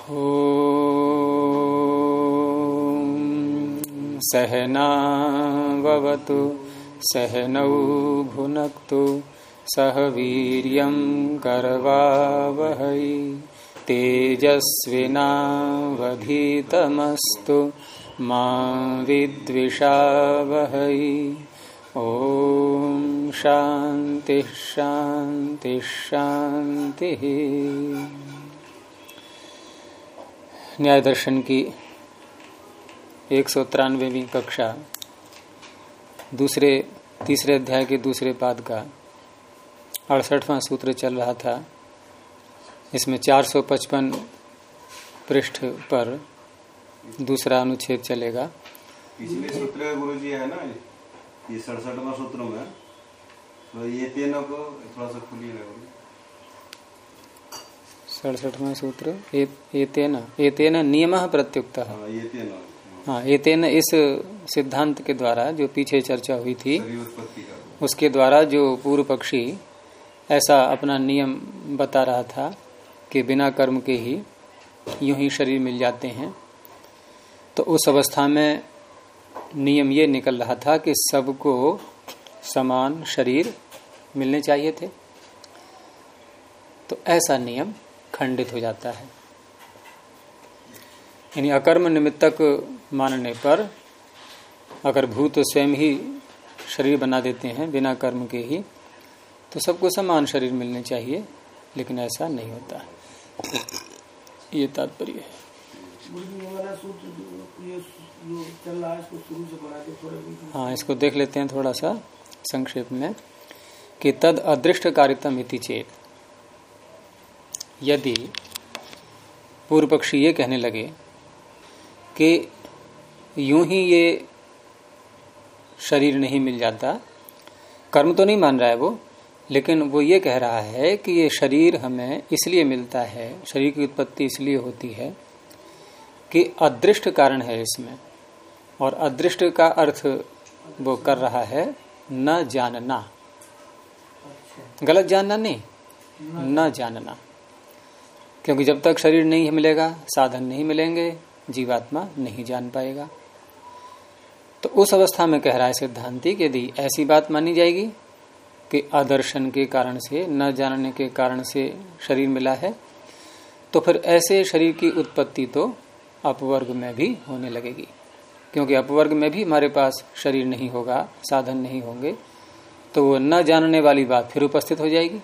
ॐ सहनाववतु सहनौ भुनक्तु सह वीर्यं करवावहै तेजस्विनावधीतमस्तु मा विद्विषावहै। ओम शांति शांति शांति। न्याय दर्शन की 193वीं कक्षा तीसरे अध्याय के दूसरे पाद का 68वां सूत्र चल रहा था। इसमें 455 पृष्ठ पर दूसरा अनुच्छेद चलेगा। पिछले सूत्र गुरु जी है ना, ये 67वां सूत्र में, तो ये तीनों को थोड़ा सा खुली है। 67वां सूत्र एतेन नियमः प्रत्युक्तः। हाँ, एतेन इस सिद्धांत के द्वारा जो पीछे चर्चा हुई थी उसके द्वारा जो पूर्व पक्षी ऐसा अपना नियम बता रहा था कि बिना कर्म के ही यूं ही शरीर मिल जाते हैं, तो उस अवस्था में नियम ये निकल रहा था कि सबको समान शरीर मिलने चाहिए थे। तो ऐसा नियम खंडित हो जाता है। यानी अकर्म निमित्तक मानने पर अगर भूत स्वयं ही शरीर बना देते हैं बिना कर्म के ही, तो सबको समान शरीर मिलने चाहिए, लेकिन ऐसा नहीं होता। ये तात्पर्य है। हाँ, इसको देख लेते हैं थोड़ा सा संक्षेप में कि तद अदृष्ट कारितम इति चेत। यदि पूर्व पक्षी ये कहने लगे कि यूं ही ये शरीर नहीं मिल जाता, कर्म तो नहीं मान रहा है वो, लेकिन वो ये कह रहा है कि ये शरीर हमें इसलिए मिलता है, शरीर की उत्पत्ति इसलिए होती है कि अदृष्ट कारण है इसमें। और अदृष्ट का अर्थ वो कर रहा है न जानना, गलत जानना नहीं, न जानना। क्योंकि जब तक शरीर नहीं मिलेगा, साधन नहीं मिलेंगे, जीवात्मा नहीं जान पाएगा। तो उस अवस्था में कह रहा है सिद्धांती कि यदि ऐसी बात मानी जाएगी कि अदर्शन के कारण से, न जानने के कारण से शरीर मिला है, तो फिर ऐसे शरीर की उत्पत्ति तो अपवर्ग में भी होने लगेगी। क्योंकि अपवर्ग में भी हमारे पास शरीर नहीं होगा, साधन नहीं होंगे, तो वो न जानने वाली बात फिर उपस्थित हो जाएगी।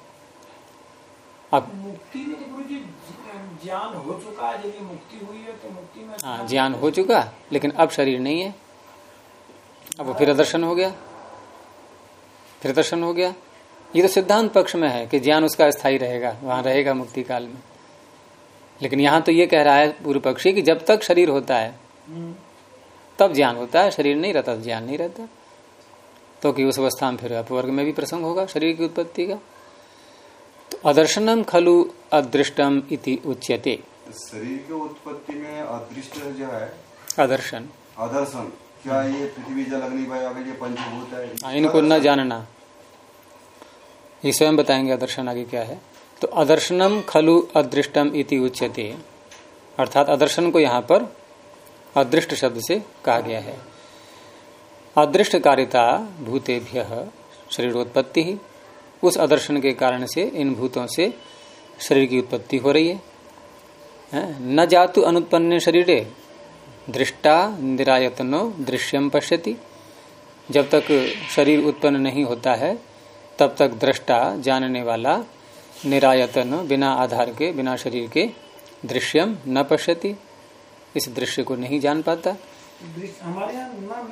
अब मुक्ति में तो गुरुजी ज्ञान हो चुका है, यदि मुक्ति हुई है तो मुक्ति में, हाँ, ज्ञान हो चुका, लेकिन अब शरीर नहीं है। अब वो फिर दर्शन हो गया, फिर दर्शन हो गया। ये तो सिद्धांत पक्ष में है कि ज्ञान उसका स्थायी रहेगा, वहां रहेगा मुक्ति काल में। लेकिन यहाँ तो ये कह रहा है पूर्व पक्षी कि जब तक शरीर होता है तब ज्ञान होता है, शरीर नहीं रहता तो ज्ञान नहीं रहता। तो कि उस अवस्था में फिर अपवर्ग में भी प्रसंग होगा शरीर की उत्पत्ति का। तो अदर्शनम खलु अदृष्टम इति उच्यते। शरीर की उत्पत्ति में अदृष्ट जो है अदर्शन, अदर्शन क्या ये पृथ्वी जल अग्नि वायु आगे ये पंचभूत है, इनको न जानना, ये स्वयं बताएंगे अदर्शन आगे क्या है। तो अदर्शनम खलु अदृष्टम इति उच्यते, अर्थात अदर्शन को यहाँ पर अदृष्ट शब्द से कहा गया है। अदृष्ट कारिता भूतेभ्यः शरीरोत्पत्ति ही, उस अदर्शन के कारण से इन भूतों से शरीर की उत्पत्ति हो रही है। न जातु अनुत्पन्ने शरीरे दृष्टा निरायतनो दृश्यम पश्यति। जब तक शरीर उत्पन्न नहीं होता है तब तक दृष्टा जानने वाला निरायतन बिना आधार के, बिना शरीर के दृश्यम न पश्यति, इस दृश्य को नहीं जान पाता। हमारे यहाँ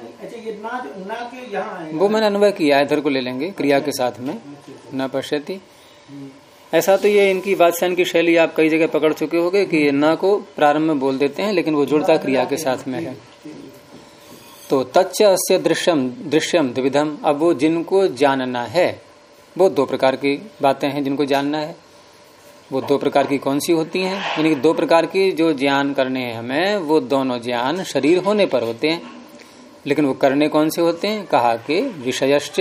वो मैंने अनुभव किया, इधर को ले लेंगे क्रिया के साथ में, न पश्यति। ऐसा तो ये इनकी बादशाह की शैली आप कई जगह पकड़ चुके होंगे कि न को प्रारंभ में बोल देते हैं, लेकिन वो जुड़ता क्रिया के साथ में है। तो तच्च अस्य दृश्यम दृश्यम द्विविधम। अब वो जिनको जानना है, वो दो प्रकार की बातें हैं जिनको जानना है। वो दो प्रकार की कौन सी होती हैं? यानी कि दो प्रकार की जो ज्ञान करने हैं हमें, वो दोनों ज्ञान शरीर होने पर होते हैं। लेकिन वो करने कौन से होते हैं? कहा कि विषयश्च,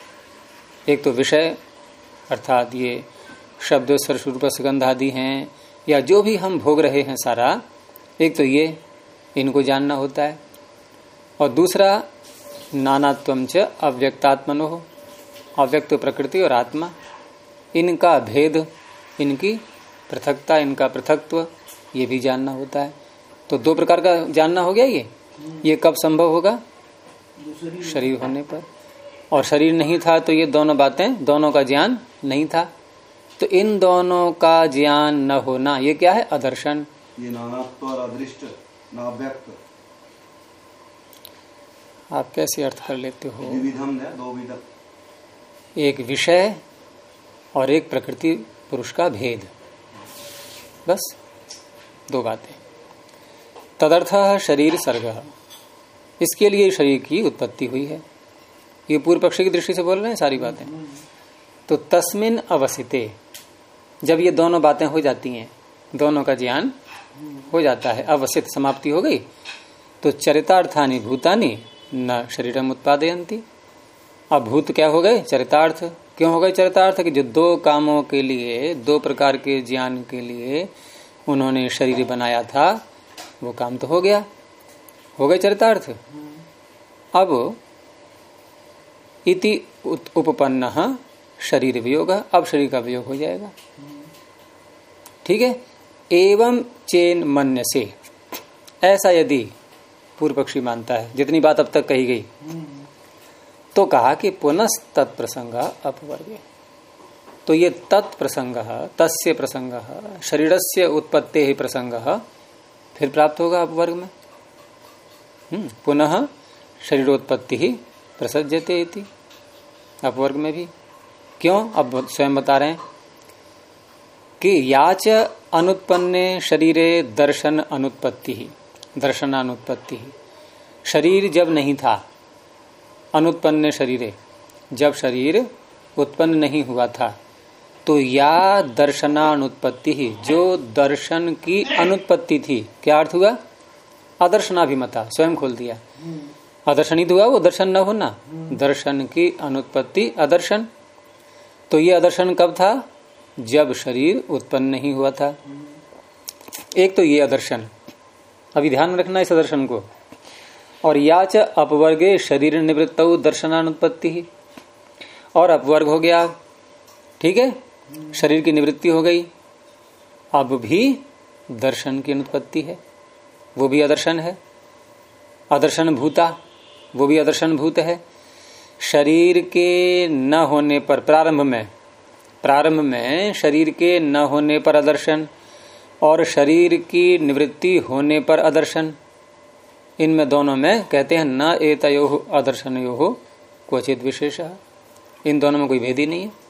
एक तो विषय अर्थात ये शब्द स्पर्श रूप सुगंध आदि हैं, या जो भी हम भोग रहे हैं सारा, एक तो ये इनको जानना होता है, और दूसरा नानात्वम च अव्यक्तात्मनो, अव्यक्त प्रकृति और आत्मा, इनका भेद, इनकी पृथकता, इनका पृथकत्व, ये भी जानना होता है। तो दो प्रकार का जानना हो गया। ये कब संभव होगा? शरीर होने पर। और शरीर नहीं था तो ये दोनों बातें, दोनों का ज्ञान नहीं था। तो इन दोनों का ज्ञान न होना, ये क्या है? अदर्शन। ये नानात्व और अदृष्ट, नाव्यक्त, आप कैसे अर्थ कर लेते हो? द्विविधम है, दो विधम, एक विषय और एक प्रकृति पुरुष का भेद, बस दो बातें। तदर्थ शरीर सर्ग, इसके लिए शरीर की उत्पत्ति हुई है। ये पूर्व पक्षी की दृष्टि से बोल रहे हैं सारी बातें। तो तस्मिन अवसिते, जब ये दोनों बातें हो जाती हैं, दोनों का ज्ञान हो जाता है, अवसित समाप्ति हो गई, तो चरितार्थानि भूतानि न शरीरम उत्पादयन्ति। अब भूत क्या हो गए? चरितार्थ। क्यों हो गए चरितार्थ? कि जो दो कामों के लिए, दो प्रकार के ज्ञान के लिए उन्होंने शरीर बनाया था, वो काम तो हो गया, हो गए चरितार्थ। अब इति उपपन्न शरीर वियोग, अब शरीर का वियोग हो जाएगा। ठीक है। एवं चेन मन्य से, ऐसा यदि पूर्व पक्षी मानता है, जितनी बात अब तक कही गई, तो कहा कि पुनः तत्प्रसंग अपवर्गे। तो ये तत्प्रसंग, तस्य प्रसंग, शरीरस्य उत्पत्ति ही प्रसंग फिर प्राप्त होगा अपवर्ग में। पुनः शरीरोत्पत्ति ही प्रसज्यते इति, अपवर्ग में भी। क्यों? अब स्वयं बता रहे हैं कि याच अनुत्पन्ने शरीरे दर्शन अनुत्पत्ति ही, दर्शनानुत्पत्ति ही। शरीर जब नहीं था, अनुत्पन्ने शरीरे, जब शरीर उत्पन्न नहीं हुआ था, तो या दर्शनानुत्पत्ति ही, जो दर्शन की अनुत्पत्ति थी, क्या अर्थ हुआ? अदर्शनाभिमता, स्वयं खोल दिया। अदर्शनित हुआ वो दर्शन न होना, दर्शन की अनुत्पत्ति अदर्शन। तो ये अदर्शन कब था? जब शरीर उत्पन्न नहीं हुआ था। एक तो ये अदर्शन, अभी ध्यान में रखना इस अदर्शन को। और याच अपवर्गे शरीर निवृत्त दर्शनानुत्पत्ति ही, और अपवर्ग हो गया। ठीक है, शरीर की निवृत्ति हो गई, अब भी दर्शन की अनुत्पत्ति है, वो भी अदर्शन है। अदर्शन भूता, वो भी अदर्शन भूत है। शरीर के न होने पर, प्रारंभ में शरीर के न होने पर अदर्शन, और शरीर की निवृत्ति होने पर अदर्शन। इनमें दोनों में कहते हैं न एतयोः अदर्शनयोः क्वचित विशेषः, इन दोनों में कोई भेद ही नहीं है।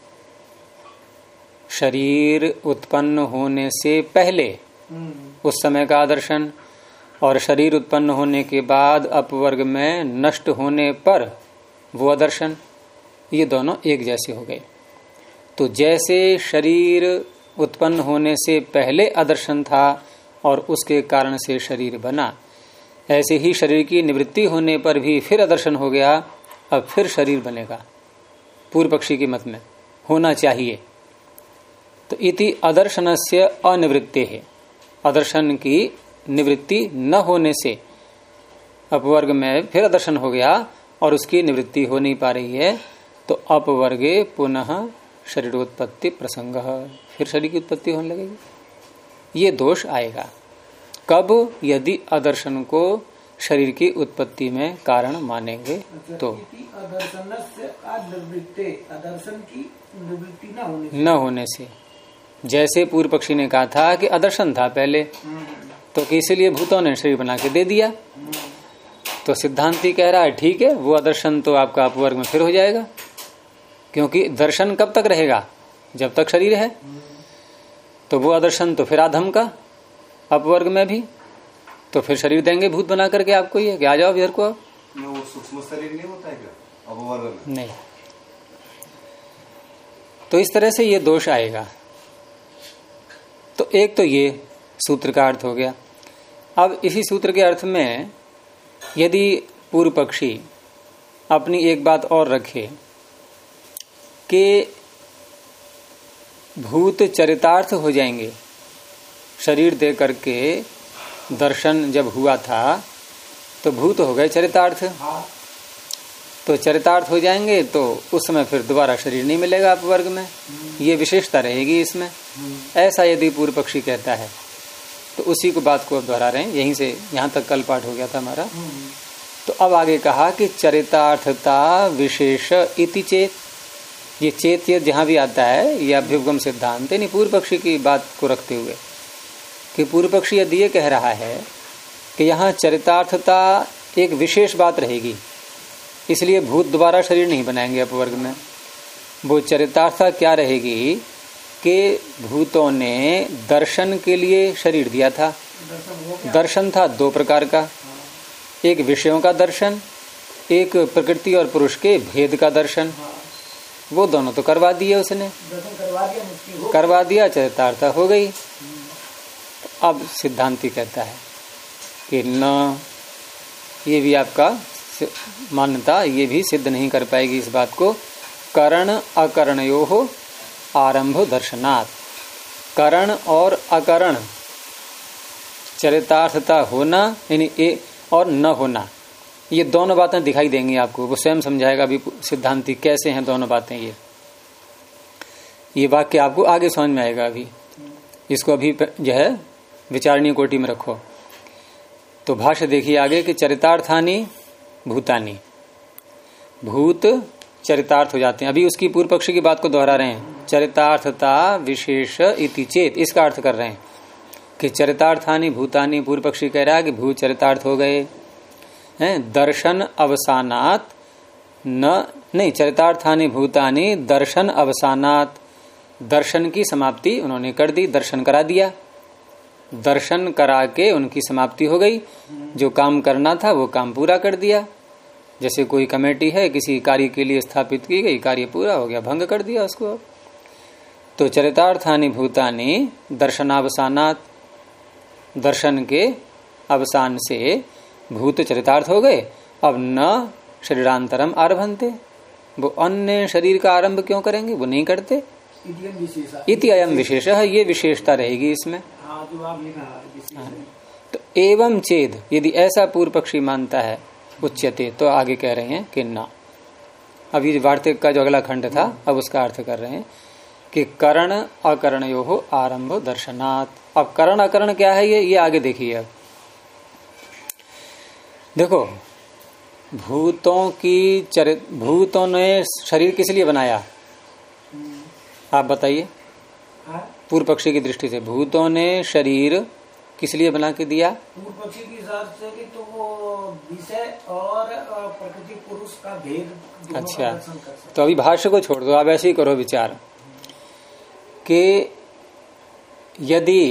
शरीर उत्पन्न होने से पहले उस समय का आदर्शन, और शरीर उत्पन्न होने के बाद अपवर्ग में नष्ट होने पर वो आदर्शन, ये दोनों एक जैसे हो गए। तो जैसे शरीर उत्पन्न होने से पहले आदर्शन था और उसके कारण से शरीर बना, ऐसे ही शरीर की निवृत्ति होने पर भी फिर आदर्शन हो गया, अब फिर शरीर बनेगा। पूर्व पक्षी के मत में होना चाहिए। तो इति अदर्शनस्य अनिवृत्ते है, अदर्शन की निवृत्ति न होने से अपवर्ग में फिर अदर्शन हो गया और उसकी निवृत्ति हो नहीं पा रही है, तो अपवर्गे पुनः शरीरोत्पत्ति प्रसंग, फिर शरीर की उत्पत्ति होने लगेगी। ये दोष आएगा कब? यदि अदर्शन को शरीर की उत्पत्ति में कारण मानेंगे तो। अदर्शन की निवृत्ति न होने से, जैसे पूर्व पक्षी ने कहा था कि अदर्शन था पहले, तो इसीलिए भूतों ने शरीर बना के दे दिया। तो सिद्धांती कह रहा है ठीक है, वो अदर्शन तो आपका अपवर्ग में फिर हो जाएगा, क्योंकि दर्शन कब तक रहेगा? जब तक शरीर है। तो वो अदर्शन तो फिर आधम का, अपवर्ग में भी, तो फिर शरीर देंगे भूत बना करके आपको, ये कि आ जाओ इधर को। वो सूक्ष्म शरीर नहीं होता है क्या अपवर्ग में? नहीं। तो इस तरह से ये दोष आएगा। तो एक तो ये सूत्र का अर्थ हो गया। अब इसी सूत्र के अर्थ में यदि पूर्व पक्षी अपनी एक बात और रखे कि भूत चरितार्थ हो जाएंगे शरीर दे करके दर्शन जब हुआ था तो भूत हो गए चरितार्थ। हाँ तो चरितार्थ हो जाएंगे तो उस समय फिर दोबारा शरीर नहीं मिलेगा अपवर्ग में, ये विशेषता रहेगी इसमें। ऐसा यदि पूर्व पक्षी कहता है तो उसी को बात को अब दोहरा रहे हैं। यहीं से यहाँ तक कल पाठ हो गया था हमारा। तो अब आगे कहा कि चरितार्थता विशेष इति चेत। ये चेत ये जहां भी आता है ये अभ्युपगम सिद्धांत नहीं, पूर्व पक्षी की बात को रखते हुए कि पूर्व पक्षी यदि ये कह रहा है कि यहाँ चरितार्थता एक विशेष बात रहेगी, इसलिए भूत दोबारा शरीर नहीं बनाएंगे अपवर्ग में। वो चरितार्थता क्या रहेगी कि भूतों ने दर्शन के लिए शरीर दिया था। दर्शन था दो प्रकार का, एक विषयों का दर्शन, एक प्रकृति और पुरुष के भेद का दर्शन। वो दोनों तो करवा दिए उसने, करवा दिया, चरितार्थता हो गई। तो अब सिद्धांती कहता है कि न, ये भी आपका मान्यता ये भी सिद्ध नहीं कर पाएगी इस बात को। करण अकरणयोः आरंभ दर्शनात्। करण और अकरण चरितार्थता होना यानी और न होना, ये दोनों बातें दिखाई देंगी आपको। वो स्वयं समझाएगा अभी सिद्धांती कैसे हैं दोनों बातें। ये वाक्य आपको आगे समझ में आएगा। अभी इसको अभी जो है विचारणीय कोटि में रखो। तो भाष्य देखिए आगे कि चरितार्थानि भूतानि, भूत चरितार्थ हो जाते हैं। अभी उसकी पूर्व पक्षी की बात को दोहरा रहे हैं। चरितार्थता विशेष इति चेत, इसका अर्थ कर रहे हैं कि चरितार्थानि भूतानि। पूर्व पक्षी कह रहा है कि भूत चरितार्थ हो गए हैं। दर्शन अवसानात नहीं, चरितार्थानि भूतानि दर्शन अवसानात, दर्शन की समाप्ति उन्होंने कर दी, दर्शन करा दिया। दर्शन करा के उनकी समाप्ति हो गई। जो काम करना था वो काम पूरा कर दिया। जैसे कोई कमेटी है किसी कार्य के लिए स्थापित की गई, कार्य पूरा हो गया, भंग कर दिया उसको। तो चरितार्थानि भूतानि दर्शनावसानात, दर्शन के अवसान से भूत चरितार्थ हो गए। अब न शरीरांतरम आरभन्ते, वो अन्य शरीर का आरंभ क्यों करेंगे, वो नहीं करते। इति अयम विशेष है, ये विशेषता रहेगी इसमें। तो एवं चेद, यदि ऐसा पूर्व पक्षी मानता है उच्यते, तो आगे कह रहे हैं कि ना। अभी वार्तिक का जो अगला खंड था अब उसका अर्थ कर रहे हैं कि करण अकरणयोः आरंभ दर्शनात्। अब करण अकरण क्या है ये आगे देखिए। अब देखो, भूतों ने शरीर किस लिए बनाया, आप बताइए। पूर्व पक्षी की दृष्टि से भूतों ने शरीर किस लिए बना के दिया। पूर्व पक्षी की हिसाब से कि तो वो विषय और प्रकृति पुरुष का भेद। अच्छा, तो अभी भाष्य को छोड़ दो, आप ऐसे ही करो विचार कि यदि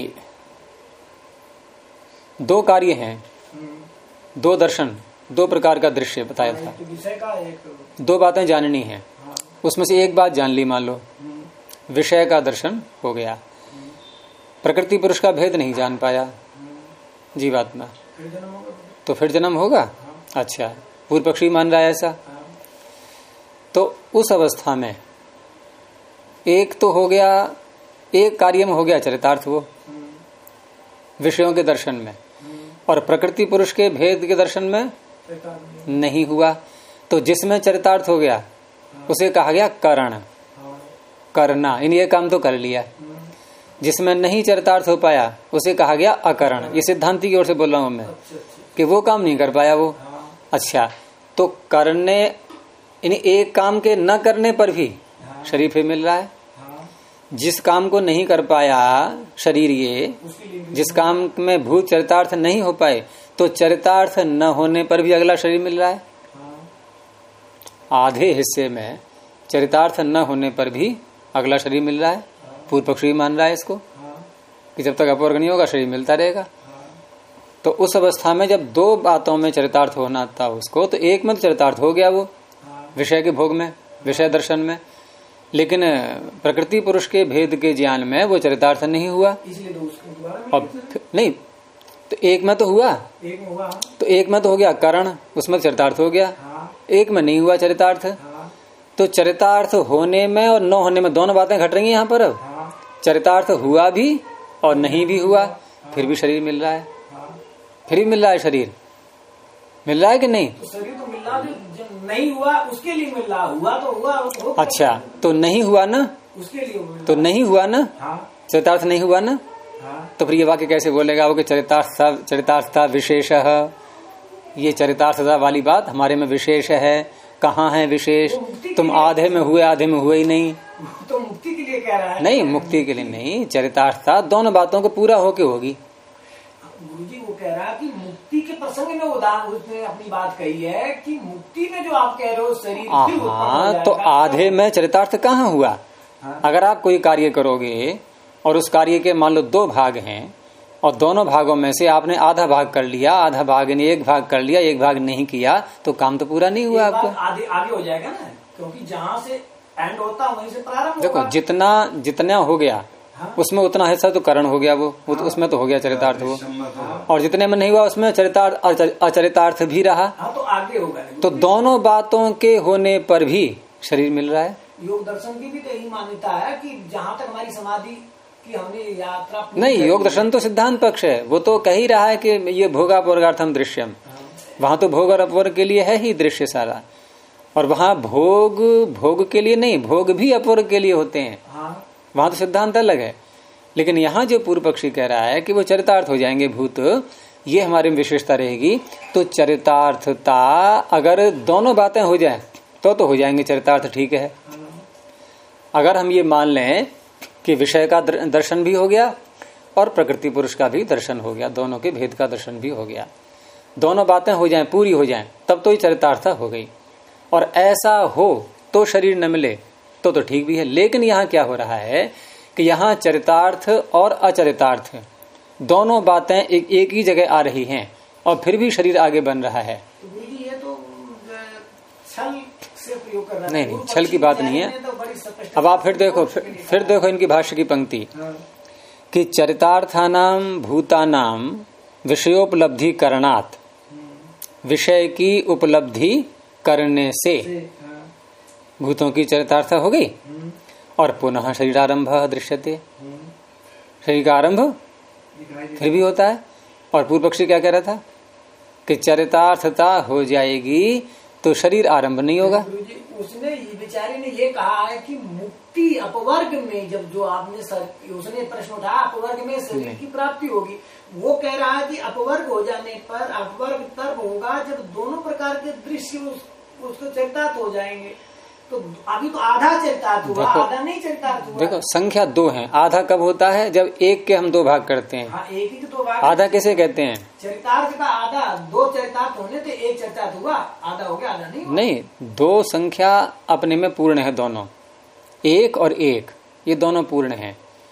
दो कार्य हैं, दो दर्शन, दो प्रकार का दृश्य बताया था, विषय का एक, दो बातें जाननी है, उसमें से एक बात जान ली, मान लो विषय का दर्शन हो गया, प्रकृति पुरुष का भेद नहीं जान पाया जीवात्मा, तो फिर जन्म होगा। अच्छा, पूर्व पक्षी मान रहा है ऐसा। तो उस अवस्था में एक तो हो गया, एक कार्य में हो गया चरितार्थ वो विषयों के दर्शन में, और प्रकृति पुरुष के भेद के दर्शन में नहीं हुआ। तो जिसमें चरितार्थ हो गया उसे कहा गया करण, करना, इन ये काम तो कर लिया। जिसमें नहीं चरितार्थ हो पाया उसे कहा गया अकरण। ये सिद्धांति की ओर से बोल रहा हूं मैं कि वो काम नहीं कर पाया वो। अच्छा, तो करने यानी एक काम के न करने पर भी शरीर फिर मिल रहा है। जिस काम को नहीं कर पाया शरीर, ये जिस काम में भूत चरितार्थ नहीं हो पाए, तो चरितार्थ न होने पर भी अगला शरीर मिल रहा है। आधे हिस्से में चरितार्थ न होने पर भी अगला शरीर मिल रहा है। पूर्व पक्षी मान रहा है इसको कि जब तक अपवर्ग नहीं होगा शरीर मिलता रहेगा। तो उस अवस्था में जब दो बातों में चरितार्थ होना था उसको, तो एक में तो चरितार्थ हो गया वो विषय के भोग में, विषय दर्शन में, लेकिन प्रकृति पुरुष के भेद के ज्ञान में वो चरितार्थ नहीं हुआ। अब नहीं, तो एक में तो हुआ, तो एक में तो हो गया करण, उसमें चरितार्थ हो गया, एक में नहीं हुआ चरितार्थ। तो चरितार्थ होने में और न होने में दोनों बातें घट रही हैं यहाँ पर। अब चरितार्थ हुआ भी और नहीं भी हुआ फिर भी शरीर मिल रहा है, फिर भी मिल रहा है शरीर, मिल रहा है कि नहीं? तो शरीर तो मिल रहा, जो नहीं हुआ उसके लिए मिल रहा, हुआ तो हुआ हो। अच्छा, तो नहीं हुआ ना, उसके लिए तो नहीं हुआ ना, चरितार्थ नहीं हुआ ना, तो फिर ये वाक्य कैसे बोलेगा वो कि चरितार्थता विशेषः, ये चरितार्थता वाली बात हमारे में विशेष है। कहाँ है विशेष? तुम आधे में हुए ही नहीं। तो मुक्ति के लिए कह रहा है? नहीं, मुक्ति के लिए नहीं, चरितार्थता दोनों बातों को पूरा होके होगी। गुरुजी वो कह रहा है कि मुक्ति के प्रसंग में उदाहरण उसने अपनी बात कही है कि मुक्ति में जो आप कह रहे हो शरीर, हाँ, तो आधे में चरितार्थ कहाँ हुआ? अगर आप कोई कार्य करोगे और उस कार्य के मान लो 2 भाग हैं और दोनों भागों में से आपने आधा भाग कर लिया, आधा भाग ने 1 भाग कर लिया, 1 भाग नहीं किया, तो काम तो पूरा नहीं हुआ आपको। आगे हो जाएगा ना, क्योंकि जहाँ से एंड होता वहीं से प्रारंभ देखो होगा। जितना हो गया उसमें उतना हिस्सा तो करण हो गया, वो उसमें तो हो गया चरितार्थ वो, और जितने में नहीं हुआ उसमें चरितार्थ अचरितार्थ भी रहा। तो आगे होगा। तो दोनों बातों के होने पर भी शरीर मिल रहा है। योग दर्शन की भी तो यही मान्यता है कि जहाँ तक हमारी समाधि की हमने यात्रा नहीं, योग दर्शन तो सिद्धांत पक्ष है, वो तो कह ही रहा है कि ये भोगापवर्गार्थम दृश्यम, वहां तो भोग और अपवर्ग के लिए है ही दृश्य सारा, और वहां भोग के लिए नहीं, भोग भी अपवर्ग के लिए होते हैं। वहां तो सिद्धांत अलग है। लेकिन यहाँ जो पूर्व पक्षी कह रहा है कि वो चरितार्थ हो जाएंगे भूत, ये हमारी विशेषता रहेगी। तो चरितार्थता अगर दोनों बातें हो जाए तो हो जाएंगे चरितार्थ, ठीक है। अगर हम ये मान लें कि विषय का दर्शन भी हो गया और प्रकृति पुरुष का भी दर्शन हो गया, दोनों के भेद का दर्शन भी हो गया, दोनों बातें हो जाएं, पूरी हो जाएं, तब तो ये चरितार्थता हो गई। और ऐसा हो तो शरीर न मिले तो ठीक भी है। लेकिन यहाँ क्या हो रहा है कि यहाँ चरितार्थ और अचरितार्थ दोनों बातें एक ही जगह आ रही हैं और फिर भी शरीर आगे बन रहा है। ये तो छल से प्रयोग कर रहा है। नहीं, छल की बात नहीं है। अब आप फिर देखो इनकी भाष्य की पंक्ति कि चरितार्थानाम भूतानाम विषयोपलब्धि करणात्, विषय की उपलब्धि करने से भूतों की चरितार्थ हो गई और पुनः शरीरारंभ दृश्यते, शरीर का आरंभ फिर भी होता है। और पूर्व पक्षी क्या कह रहा था कि चरितार्थता हो जाएगी तो शरीर आरंभ नहीं होगा। उसने बेचारे ने ये कहा है कि मुक्ति अपवर्ग में, जब जो आपने उसने प्रश्न उठाया अपवर्ग में शरीर की प्राप्ति होगी, वो कह रहा है कि अपवर्ग हो जाने पर अपवर्ग तब होगा जब दोनों प्रकार के दृश्य उसको चरितार्थ हो जाएंगे। तो अभी तो आधा चरितार्थ हुआ, आधा नहीं चरितार्थ हुआ। देखो संख्या 2 है, आधा कब होता है? जब एक के हम 2 भाग करते हैं। हाँ, एक ही तो 2 भाग। आधा कैसे कहते हैं? चरितार्थ का आधा, 2 चरितार्थ होने तो 1 चरितार्थ हुआ, आधा हो गया, आधा नहीं हुआ। नहीं, 2 संख्या अपने में पूर्ण है, दोनों 1 और 1 ये दोनों पूर्ण है।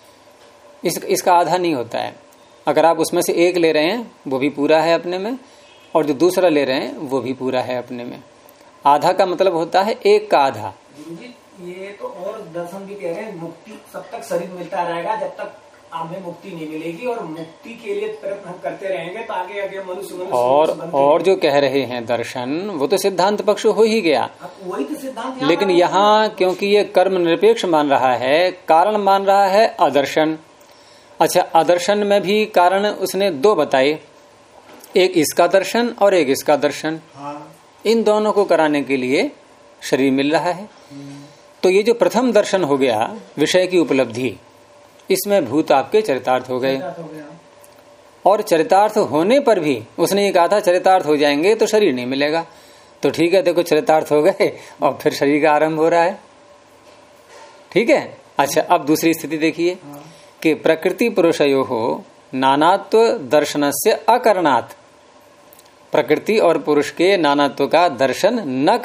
इसका आधा नहीं होता है। अगर आप उसमें से 1 ले रहे हैं वो भी पूरा है अपने में, और जो दूसरा ले रहे हैं वो भी पूरा है अपने में। आधा का मतलब होता है 1 का आधा। ये तो और दर्शन भी कह रहे हैं मुक्ति तब तक शरीर मिलता रहेगा जब तक हमें मुक्ति नहीं मिलेगी, और मुक्ति के लिए प्रयत्न हम करते रहेंगे तो आगे आगे मनुष्य और जो कह रहे हैं दर्शन, वो तो सिद्धांत पक्ष हो ही गया। वही तो सिद्धांत। लेकिन यहाँ क्योंकि ये कर्म निरपेक्ष मान रहा है, कारण मान रहा है अदर्शन। अच्छा, अदर्शन में भी कारण उसने 2 बताए, एक इसका दर्शन और एक इसका दर्शन। इन दोनों को कराने के लिए शरीर मिल रहा है। तो ये जो प्रथम दर्शन हो गया विषय की उपलब्धि, इसमें भूत आपके चरितार्थ हो गए। और चरितार्थ होने पर भी उसने ये कहा था चरितार्थ हो जाएंगे तो शरीर नहीं मिलेगा। तो ठीक है, देखो चरितार्थ हो गए और फिर शरीर का आरंभ हो रहा है। ठीक है। अच्छा, अब दूसरी स्थिति देखिए कि प्रकृति पुरुषयोः नानात्व दर्शनस्य अकरणात्, प्रकृति और पुरुष के नानात्व का दर्शन न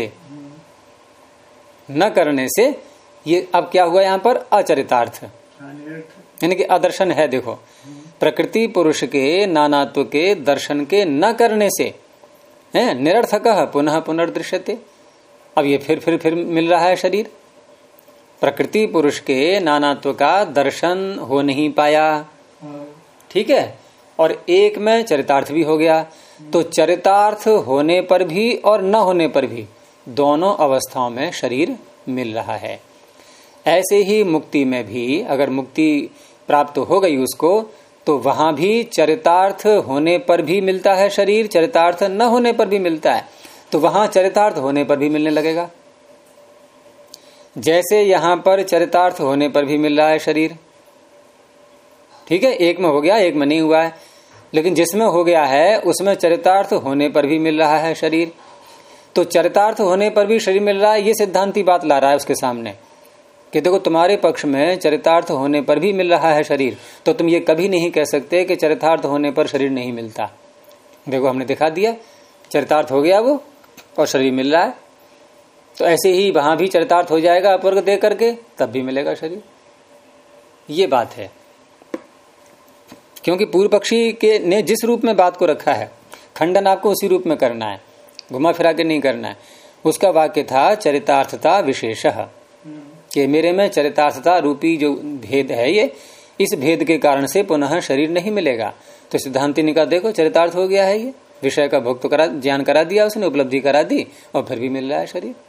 करने से ये अब क्या हुआ यहाँ पर? अचरितार्थ, यानी कि अदर्शन है। देखो, प्रकृति पुरुष के नानात्व के दर्शन के न करने से है निरर्थक पुनः पुनर्दृश्यते। अब ये फिर मिल रहा है शरीर। प्रकृति पुरुष के नानात्व का दर्शन हो नहीं पाया, ठीक है, और एक में चरितार्थ भी हो गया। तो चरितार्थ होने पर भी और न होने पर भी दोनों अवस्थाओं में शरीर मिल रहा है। ऐसे ही मुक्ति में भी, अगर मुक्ति प्राप्त हो गई उसको, तो वहां भी चरितार्थ होने पर भी मिलता है शरीर, चरितार्थ न होने पर भी मिलता है, तो वहां चरितार्थ होने पर भी मिलने लगेगा। जैसे यहां पर चरितार्थ होने पर भी मिल रहा है शरीर, ठीक है, एक में हो गया एक में नहीं हुआ है, लेकिन जिसमें हो गया है उसमें चरितार्थ होने पर भी मिल रहा है शरीर। तो चरितार्थ होने पर भी शरीर मिल रहा है, ये सिद्धांती बात ला रहा है उसके सामने कि देखो तुम्हारे पक्ष में चरितार्थ होने पर भी मिल रहा है शरीर, तो तुम ये कभी नहीं कह सकते कि चरितार्थ होने पर शरीर नहीं मिलता। देखो हमने दिखा दिया, चरितार्थ हो गया वो और शरीर मिल रहा है, तो ऐसे ही वहां भी चरितार्थ हो जाएगा अपवर्ग दे करके, तब भी मिलेगा शरीर। ये बात है, क्योंकि पूर्व पक्षी के ने जिस रूप में बात को रखा है, खंडन आपको उसी रूप में करना है, घुमा फिरा के नहीं करना है। उसका वाक्य था चरितार्थता विशेषः, कि मेरे में चरितार्थता रूपी जो भेद है, ये इस भेद के कारण से पुनः शरीर नहीं मिलेगा। तो सिद्धांति ने कहा देखो चरितार्थ हो गया है, ये विषय का भोग तो करा, ज्ञान करा दिया उसने, उपलब्धि करा दी, और फिर भी मिल रहा है शरीर।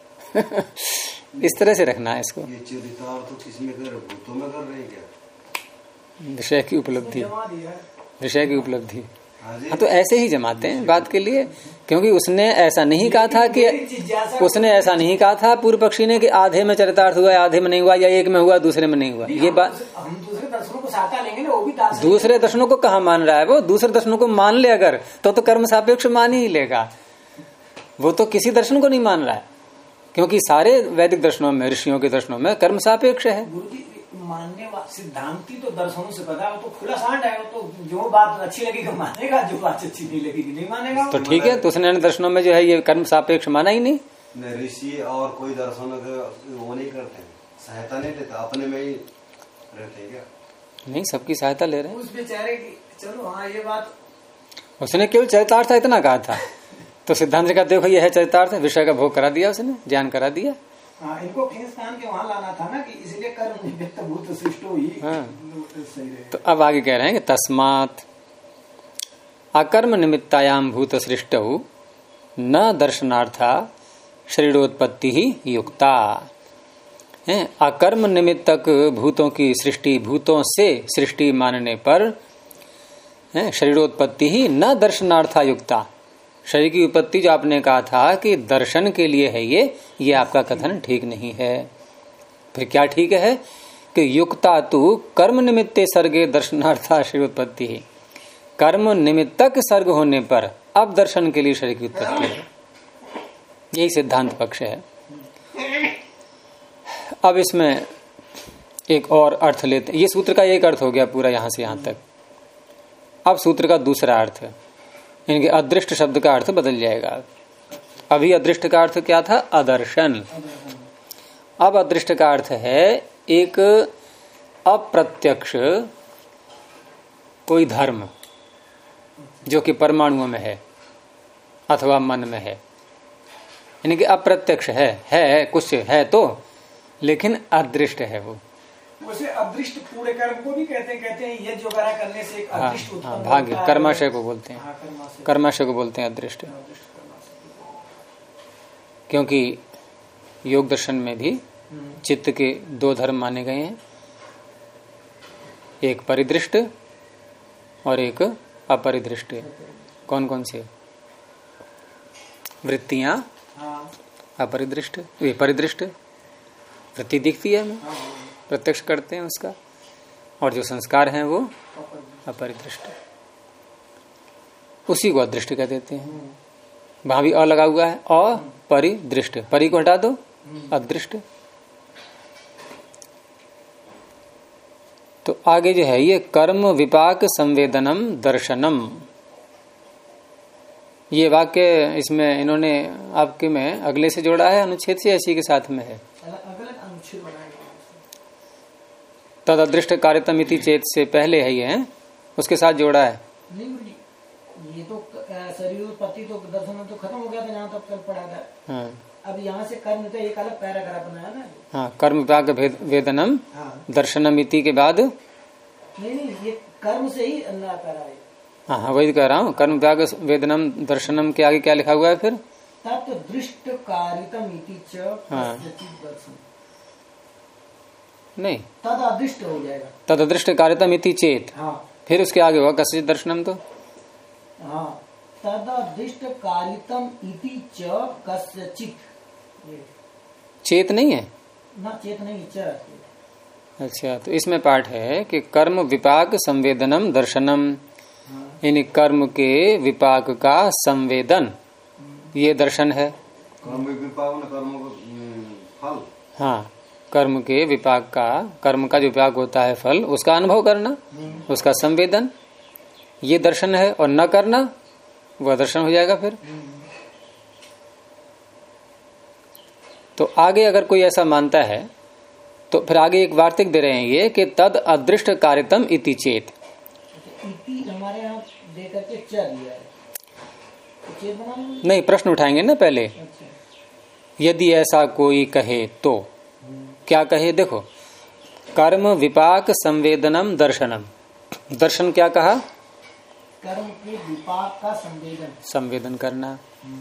इस तरह से रखना है इसको। ये चरितार्थ किसमें कर, भूतों में कर रहे हैं क्या? विषय की उपलब्धि, विषय की उपलब्धि। हाँ, तो ऐसे ही जमाते हैं बात के लिए, क्योंकि उसने ऐसा नहीं कहा था कि उसने ऐसा नहीं कहा था पूर्व पक्षी ने कि आधे में चरितार्थ हुआ, आधे में नहीं हुआ, या एक में हुआ दूसरे में नहीं हुआ। ये बात हम दूसरे दर्शनों को साथ लेंगे ना, वो भी दूसरे दर्शनों को कहाँ मान रहा है वो? दूसरे दर्शनों को मान ले अगर, तो कर्म सापेक्ष मान ही लेगा। वो तो किसी दर्शन को नहीं मान रहा है, क्योंकि सारे वैदिक दर्शनों में, ऋषियों के दर्शनों में कर्म सापेक्ष है। मानने वाला सिद्धांति तो दर्शनों से पता है, वो तो खुला सांड है, वो तो जो बात अच्छी लगेगी मानेगा, जो बात अच्छी नहीं लगेगी नहीं मानेगा। तो ठीक है, तो उसने दर्शनों में जो है ये कर्म सापेक्ष माना ही नहीं। ऋषि और कोई दर्शन वो नहीं करते, सहायता नहीं लेते, अपने में ही रहते क्या? नहीं, सबकी सहायता ले रहे हैं उस बेचारे की। चलो हाँ, ये बात उसने केवल चरितार्थ इतना कहा था, तो सिद्धांत का देखो ये है चरितार्थ, विषय का भोग करा दिया उसने, ज्ञान करा दिया। हाँ, इनको खींचतान के वहां लाना था ना, कि इसलिए कर्म निमित्त भूत सृष्टो ही सही रहे। तो अब आगे कह रहे हैं कि तस्मात् अकर्म निमित्तायाम भूत सृष्टौ न दर्शनार्था शरीरोत्पत्ति ही युक्ता है। अकर्म निमित्तक भूतों की सृष्टि, भूतों से सृष्टि मानने पर शरीरोत्पत्ति ही न दर्शनार्था युक्ता। शरीर की उत्पत्ति जो आपने कहा था कि दर्शन के लिए है, ये आपका कथन ठीक नहीं है। फिर क्या ठीक है कि युक्ता तु कर्म निमित्ते सर्गे दर्शनार्था शरीरोत्पत्ति ही। कर्म निमित्तक सर्ग होने पर अब दर्शन के लिए शरीर की उत्पत्ति है, यही सिद्धांत पक्ष है। अब इसमें एक और अर्थ लेते, ये सूत्र का एक अर्थ हो गया पूरा यहां से यहां तक। अब सूत्र का दूसरा अर्थ, इनके अदृष्ट शब्द का अर्थ बदल जाएगा। अभी अदृष्ट का अर्थ क्या था? अदर्शन। अब अदृष्ट का अर्थ है एक अप्रत्यक्ष कोई धर्म जो कि परमाणुओं में है अथवा मन में है, यानी कि अप्रत्यक्ष है कुछ है तो, लेकिन अदृष्ट है वो। वैसे अदृष्ट पूरे कर्म को भी कहते हैं यज्ञ वगैरह करने से एक अदृष्ट उत्पन्न होता है। भाग्य कर्माशय को बोलते हैं, कर्माशय को बोलते हैं अदृष्ट। क्योंकि योग दर्शन में भी चित्त के दो धर्म माने गए हैं, एक परिदृष्ट और एक अपरिदृष्ट। कौन कौन से? वृत्तियां अपरिदृष्ट, ये परिदृष्ट वृत्ति दिखती है, हमें प्रत्यक्ष करते हैं उसका, और जो संस्कार हैं वो अपरिदृष्ट, उसी को अदृष्ट कह देते हैं। वहां भी अ लगा हुआ है, अपरिदृष्ट, परि को हटा दो, अदृष्ट। तो आगे जो है ये कर्म विपाक संवेदनम दर्शनम, ये वाक्य इसमें इन्होंने आपके में अगले से जोड़ा है, अनुच्छेद से इसी के साथ में है। तद अदृष्ट कार्यतम इति चेत से पहले है ये, उसके साथ जोड़ा है। ये तो शरीर उत्पत्ति तो दर्शन तो खत्म हो गया था, जहाँ तक कल पढ़ा था। हाँ। अब यहाँ से कर्म तो एक अलग पैराग्राफ बनाया ना। हाँ, कर्म विपाक वेदनम दर्शनम इति के बाद नहीं, ये कर्म से ही अंदर पैरा है। हाँ, वही कह रहा हूँ। कर्म विपाक वेदनम दर्शनम के आगे क्या लिखा हुआ है फिर? तत् दृष्ट कारितम इति च दर्शन। नहीं, तद अदृष्ट हो जाएगा। तद अदृष्ट कार्यतम इति चेत। हाँ फिर उसके आगे होगा कस्यचित् दर्शनम। तो हाँ, तद अदृष्ट कार्यतम इति च कस्यचित्, चेत नहीं है ना, चेत नहीं, च। अच्छा, तो इसमें पाठ है कि कर्म विपाक संवेदनम दर्शनम, यानी कर्म के विपाक का संवेदन, ये दर्शन है। कर्म विपाक न कर्म फल। हाँ, कर्म के विपाक का, कर्म का जो विपाक होता है फल, उसका अनुभव करना, उसका संवेदन, ये दर्शन है। और न करना वह दर्शन हो जाएगा फिर। तो आगे अगर कोई ऐसा मानता है तो फिर आगे एक वार्तिक दे रहे हैं ये कि तद अदृष्ट कार्यतम इति चेत। इति हमारे यहाँ दे करके च दिया है, तो चेत बना लेंगे? नहीं, प्रश्न उठाएंगे ना पहले। अच्छा, यदि ऐसा कोई कहे तो क्या कहे? देखो, कर्म विपाक संवेदनम दर्शनम, दर्शन क्या कहा? कर्म के विपाक का संवेदन, संवेदन करना।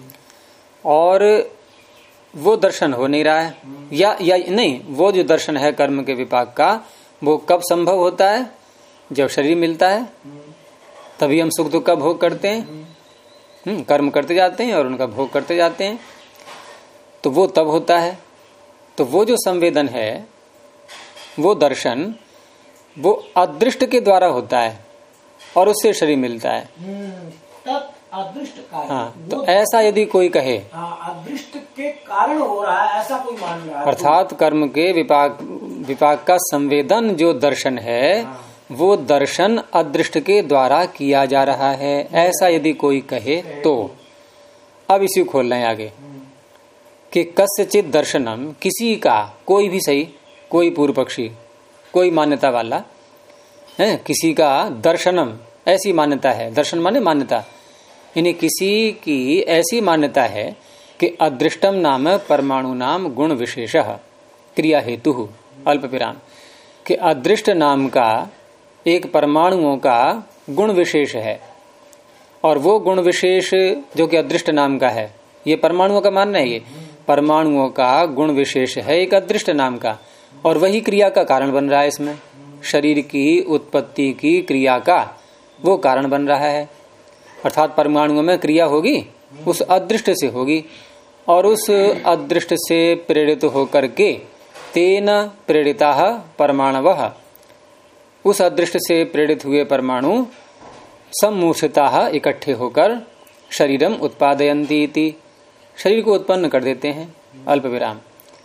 और वो दर्शन हो नहीं रहा है, या नहीं, वो जो दर्शन है कर्म के विपाक का, वो कब संभव होता है? जब शरीर मिलता है, तभी हम सुख दुख का भोग करते हैं। कर्म करते जाते हैं और उनका भोग करते जाते हैं, तो वो तब होता है। तो वो जो संवेदन है, वो दर्शन, वो अदृष्ट के द्वारा होता है और उससे शरीर मिलता है। तब अदृष्ट कारण। हाँ, तो ऐसा यदि कोई कहे, अदृष्ट के कारण हो रहा है, ऐसा कोई मान रहा है, अर्थात कर्म के विपाक का संवेदन जो दर्शन है, वो दर्शन अदृष्ट के द्वारा किया जा रहा है, ऐसा यदि कोई कहे तो अब इसी को खोल रहे हैं आगे कि कस्यचित् दर्शनम, किसी का, कोई भी सही, कोई पूर्व पक्षी, कोई मान्यता वाला है, किसी का दर्शनम, ऐसी मान्यता है। दर्शन माने मान्यता, यानी किसी की ऐसी मान्यता है कि अदृष्टम नाम परमाणु नाम गुण विशेषः क्रिया हेतु अल्प विराम, कि अदृष्ट नाम का एक परमाणुओं का गुण विशेष है, और वो गुण विशेष जो कि अदृष्ट नाम का है, ये परमाणुओं का मानना है, ये परमाणुओं का गुण विशेष है एक अदृष्ट नाम का, और वही क्रिया का कारण बन रहा है। इसमें शरीर की उत्पत्ति की क्रिया का वो कारण बन रहा है। अर्थात परमाणुओं में क्रिया होगी, उस अदृष्ट से होगी, और उस अदृष्ट से प्रेरित होकर के तेन प्रेरिता परमाणवः, उस अदृष्ट से प्रेरित हुए परमाणु सम्मूर्छिता इकट्ठे होकर शरीरम उत्पादयन्ति इति, शरीर को उत्पन्न कर देते हैं। अल्प विराम।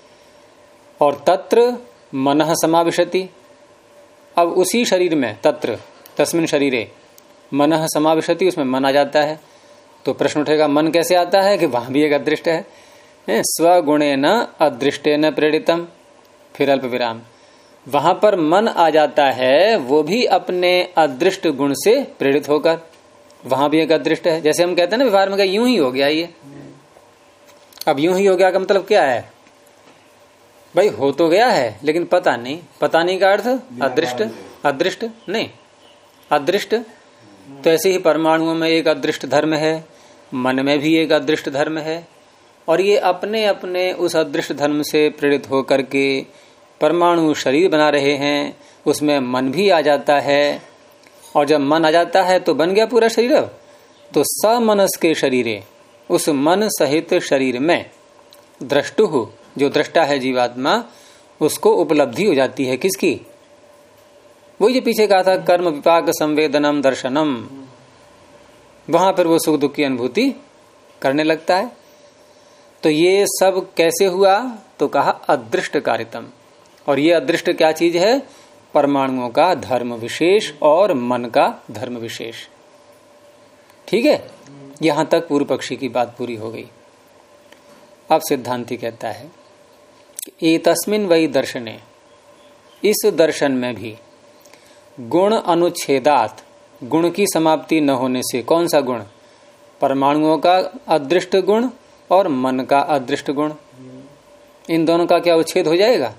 और तत्र मनः समाविशति, अब उसी शरीर में, तत्र तस्मिन् शरीरे मनः समाविशति, उसमें मन आ जाता है। तो प्रश्न उठेगा, मन कैसे आता है? कि वहां भी एक अदृष्ट है, स्वगुणेन अदृष्टेन प्रेरितम। फिर अल्प विराम, वहां पर मन आ जाता है, वो भी अपने अदृष्ट गुण से प्रेरित होकर, वहां भी एक अदृष्ट है। जैसे हम कहते हैं ना व्यवहार में, यूं ही हो गया ये। अब यूं ही हो गया का मतलब क्या है भाई? हो तो गया है लेकिन पता नहीं, पता नहीं का अर्थ अदृष्ट, अदृष्ट नहीं, अदृष्ट। तो ऐसे ही परमाणुओं में एक अदृष्ट धर्म है, मन में भी एक अदृष्ट धर्म है, और ये अपने अपने उस अदृष्ट धर्म से प्रेरित होकर के परमाणु शरीर बना रहे हैं। उसमें मन भी आ जाता है, और जब मन आ जाता है तो बन गया पूरा शरीर। तो समनस के शरीरे, उस मन सहित शरीर में द्रष्टु, जो दृष्टा है जीवात्मा, उसको उपलब्धि हो जाती है। किसकी? वही जो पीछे कहा था, कर्म विपाक संवेदनम दर्शनम, वहां पर वो सुख दुख की अनुभूति करने लगता है। तो ये सब कैसे हुआ? तो कहा अदृष्ट कारितम। और ये अदृष्ट क्या चीज है? परमाणुओं का धर्म विशेष और मन का धर्म विशेष। ठीक है, यहां तक पूर्व पक्षी की बात पूरी हो गई। अब सिद्धांती कहता है एतस्मिन् वै दर्शने, इस दर्शन में भी गुण अनुच्छेदात, गुण की समाप्ति न होने से। कौन सा गुण? परमाणुओं का अदृष्ट गुण और मन का अदृष्ट गुण, इन दोनों का क्या उच्छेद हो जाएगा?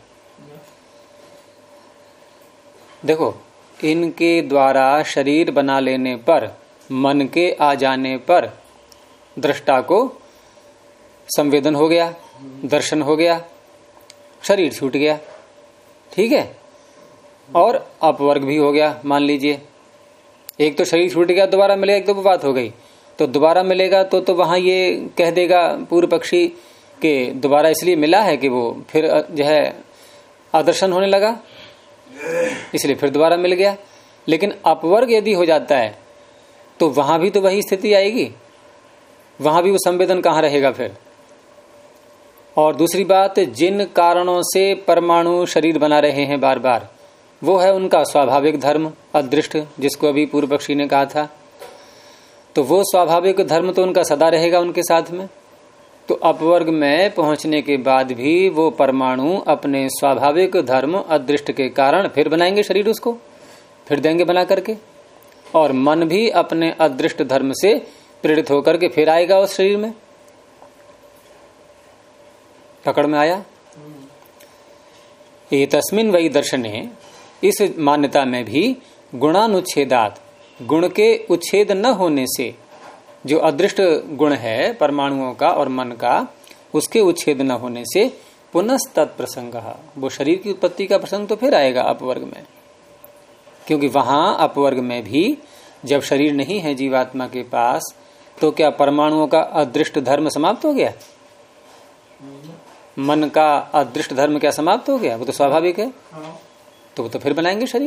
देखो, इनके द्वारा शरीर बना लेने पर, मन के आ जाने पर दृष्टा को संवेदन हो गया, दर्शन हो गया, शरीर छूट गया। ठीक है। और अपवर्ग भी हो गया, मान लीजिए एक तो शरीर छूट गया, दोबारा मिलेगा, एक तो वो बात हो गई। तो दोबारा मिलेगा तो वहां ये कह देगा पूर्व पक्षी कि दोबारा इसलिए मिला है कि वो फिर जो है आदर्शन होने लगा, इसलिए फिर दोबारा मिल गया। लेकिन अपवर्ग यदि हो जाता है तो वहां भी तो वही स्थिति आएगी, वहां भी वो संवेदन कहाँ रहेगा फिर। और दूसरी बात, जिन कारणों से परमाणु शरीर बना रहे हैं बार बार, वो है उनका स्वाभाविक धर्म अदृष्ट, जिसको अभी पूर्व पक्षी ने कहा था। तो वो स्वाभाविक धर्म तो उनका सदा रहेगा उनके साथ में। तो अपवर्ग में पहुंचने के बाद भी वो परमाणु अपने स्वाभाविक धर्म अदृष्ट के कारण फिर बनाएंगे शरीर, उसको फिर देंगे बना करके। और मन भी अपने अदृष्ट धर्म से प्रेरित होकर के फिर आएगा उस शरीर में। पकड़ में आया। एतस्मिन् वै दर्शने, इस मान्यता में भी गुणानुच्छेदात, गुण के उच्छेद न होने से, जो अदृष्ट गुण है परमाणुओं का और मन का, उसके उच्छेद न होने से पुनस्तत् प्रसंग, वो शरीर की उत्पत्ति का प्रसंग तो फिर आएगा अपवर्ग में। क्योंकि वहां अपवर्ग में भी जब शरीर नहीं है जीवात्मा के पास, तो क्या परमाणुओं का अदृष्ट धर्म समाप्त हो गया? मन का अदृष्ट धर्म क्या समाप्त हो गया? वो तो स्वाभाविक है। तो वो तो फिर बनाएंगे शरीर।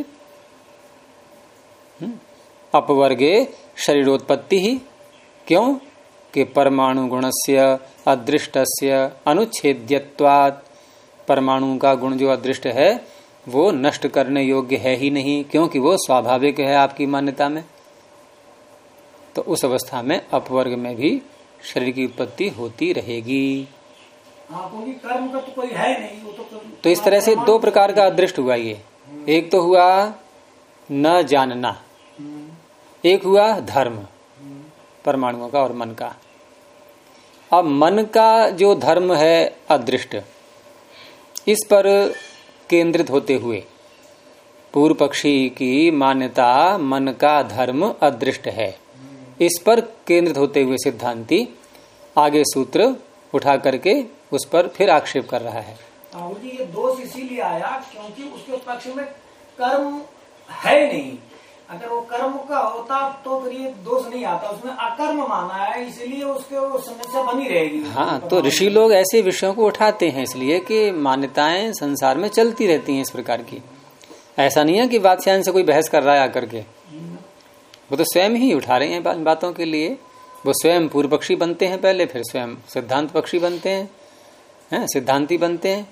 अपवर्गे शरीरोत्पत्ति ही, क्यों कि परमाणु गुणस्य अदृष्टस्य अनुच्छेद्यत्वात्, परमाणु का गुण जो अदृष्ट है वो नष्ट करने योग्य है ही नहीं, क्योंकि वो स्वाभाविक है आपकी मान्यता में। तो उस अवस्था में अपवर्ग में भी शरीर की उत्पत्ति होती रहेगी। कर्म का तो कोई है नहीं, वो तो इस तरह से दो प्रकार का अदृष्ट हुआ ये। एक तो हुआ न जानना, एक हुआ धर्म परमाणुओं का और मन का। अब मन का जो धर्म है अदृष्ट, इस पर केंद्रित होते हुए पूर्व पक्षी की मान्यता मन का धर्म अदृष्ट है, इस पर केंद्रित होते हुए सिद्धांती आगे सूत्र उठा करके उस पर फिर आक्षेप कर रहा है। जी ये दोष इसीलिए आया क्योंकि उसके पक्ष में कर्म है नहीं। अगर वो कर्म का होता तो फिर ये दोष नहीं आता, उसमें अकर्म माना है, इसलिए उसके वो समस्या बनी रहेगी। हाँ, तो ऋषि लोग ऐसे विषयों को उठाते हैं इसलिए कि मान्यताएं संसार में चलती रहती हैं इस प्रकार की। ऐसा नहीं है कि वात्स्यायन से कोई बहस कर रहा है आकर के, वो तो स्वयं ही उठा रहे हैं बातों के लिए। वो स्वयं पूर्व पक्षी बनते हैं पहले, फिर स्वयं सिद्धांत पक्षी बनते हैं, सिद्धांती बनते हैं।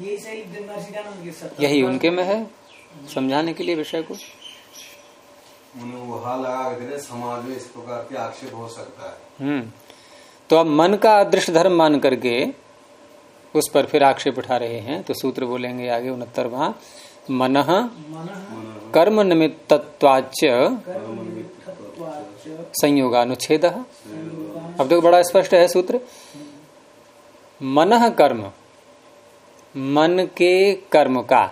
यही उनके में है, समझाने के लिए विषय को। वहां लगा समाज में इस प्रकार के आक्षेप हो सकता है। तो अब मन का अदृष्ट धर्म मान करके उस पर फिर आक्षेप उठा रहे हैं। तो सूत्र बोलेंगे आगे 69वां, मनः कर्म निमित्तत्वाच्च संयोगानुच्छेद। अब देखो बड़ा स्पष्ट है सूत्र। मनः कर्म, मन के कर्म का,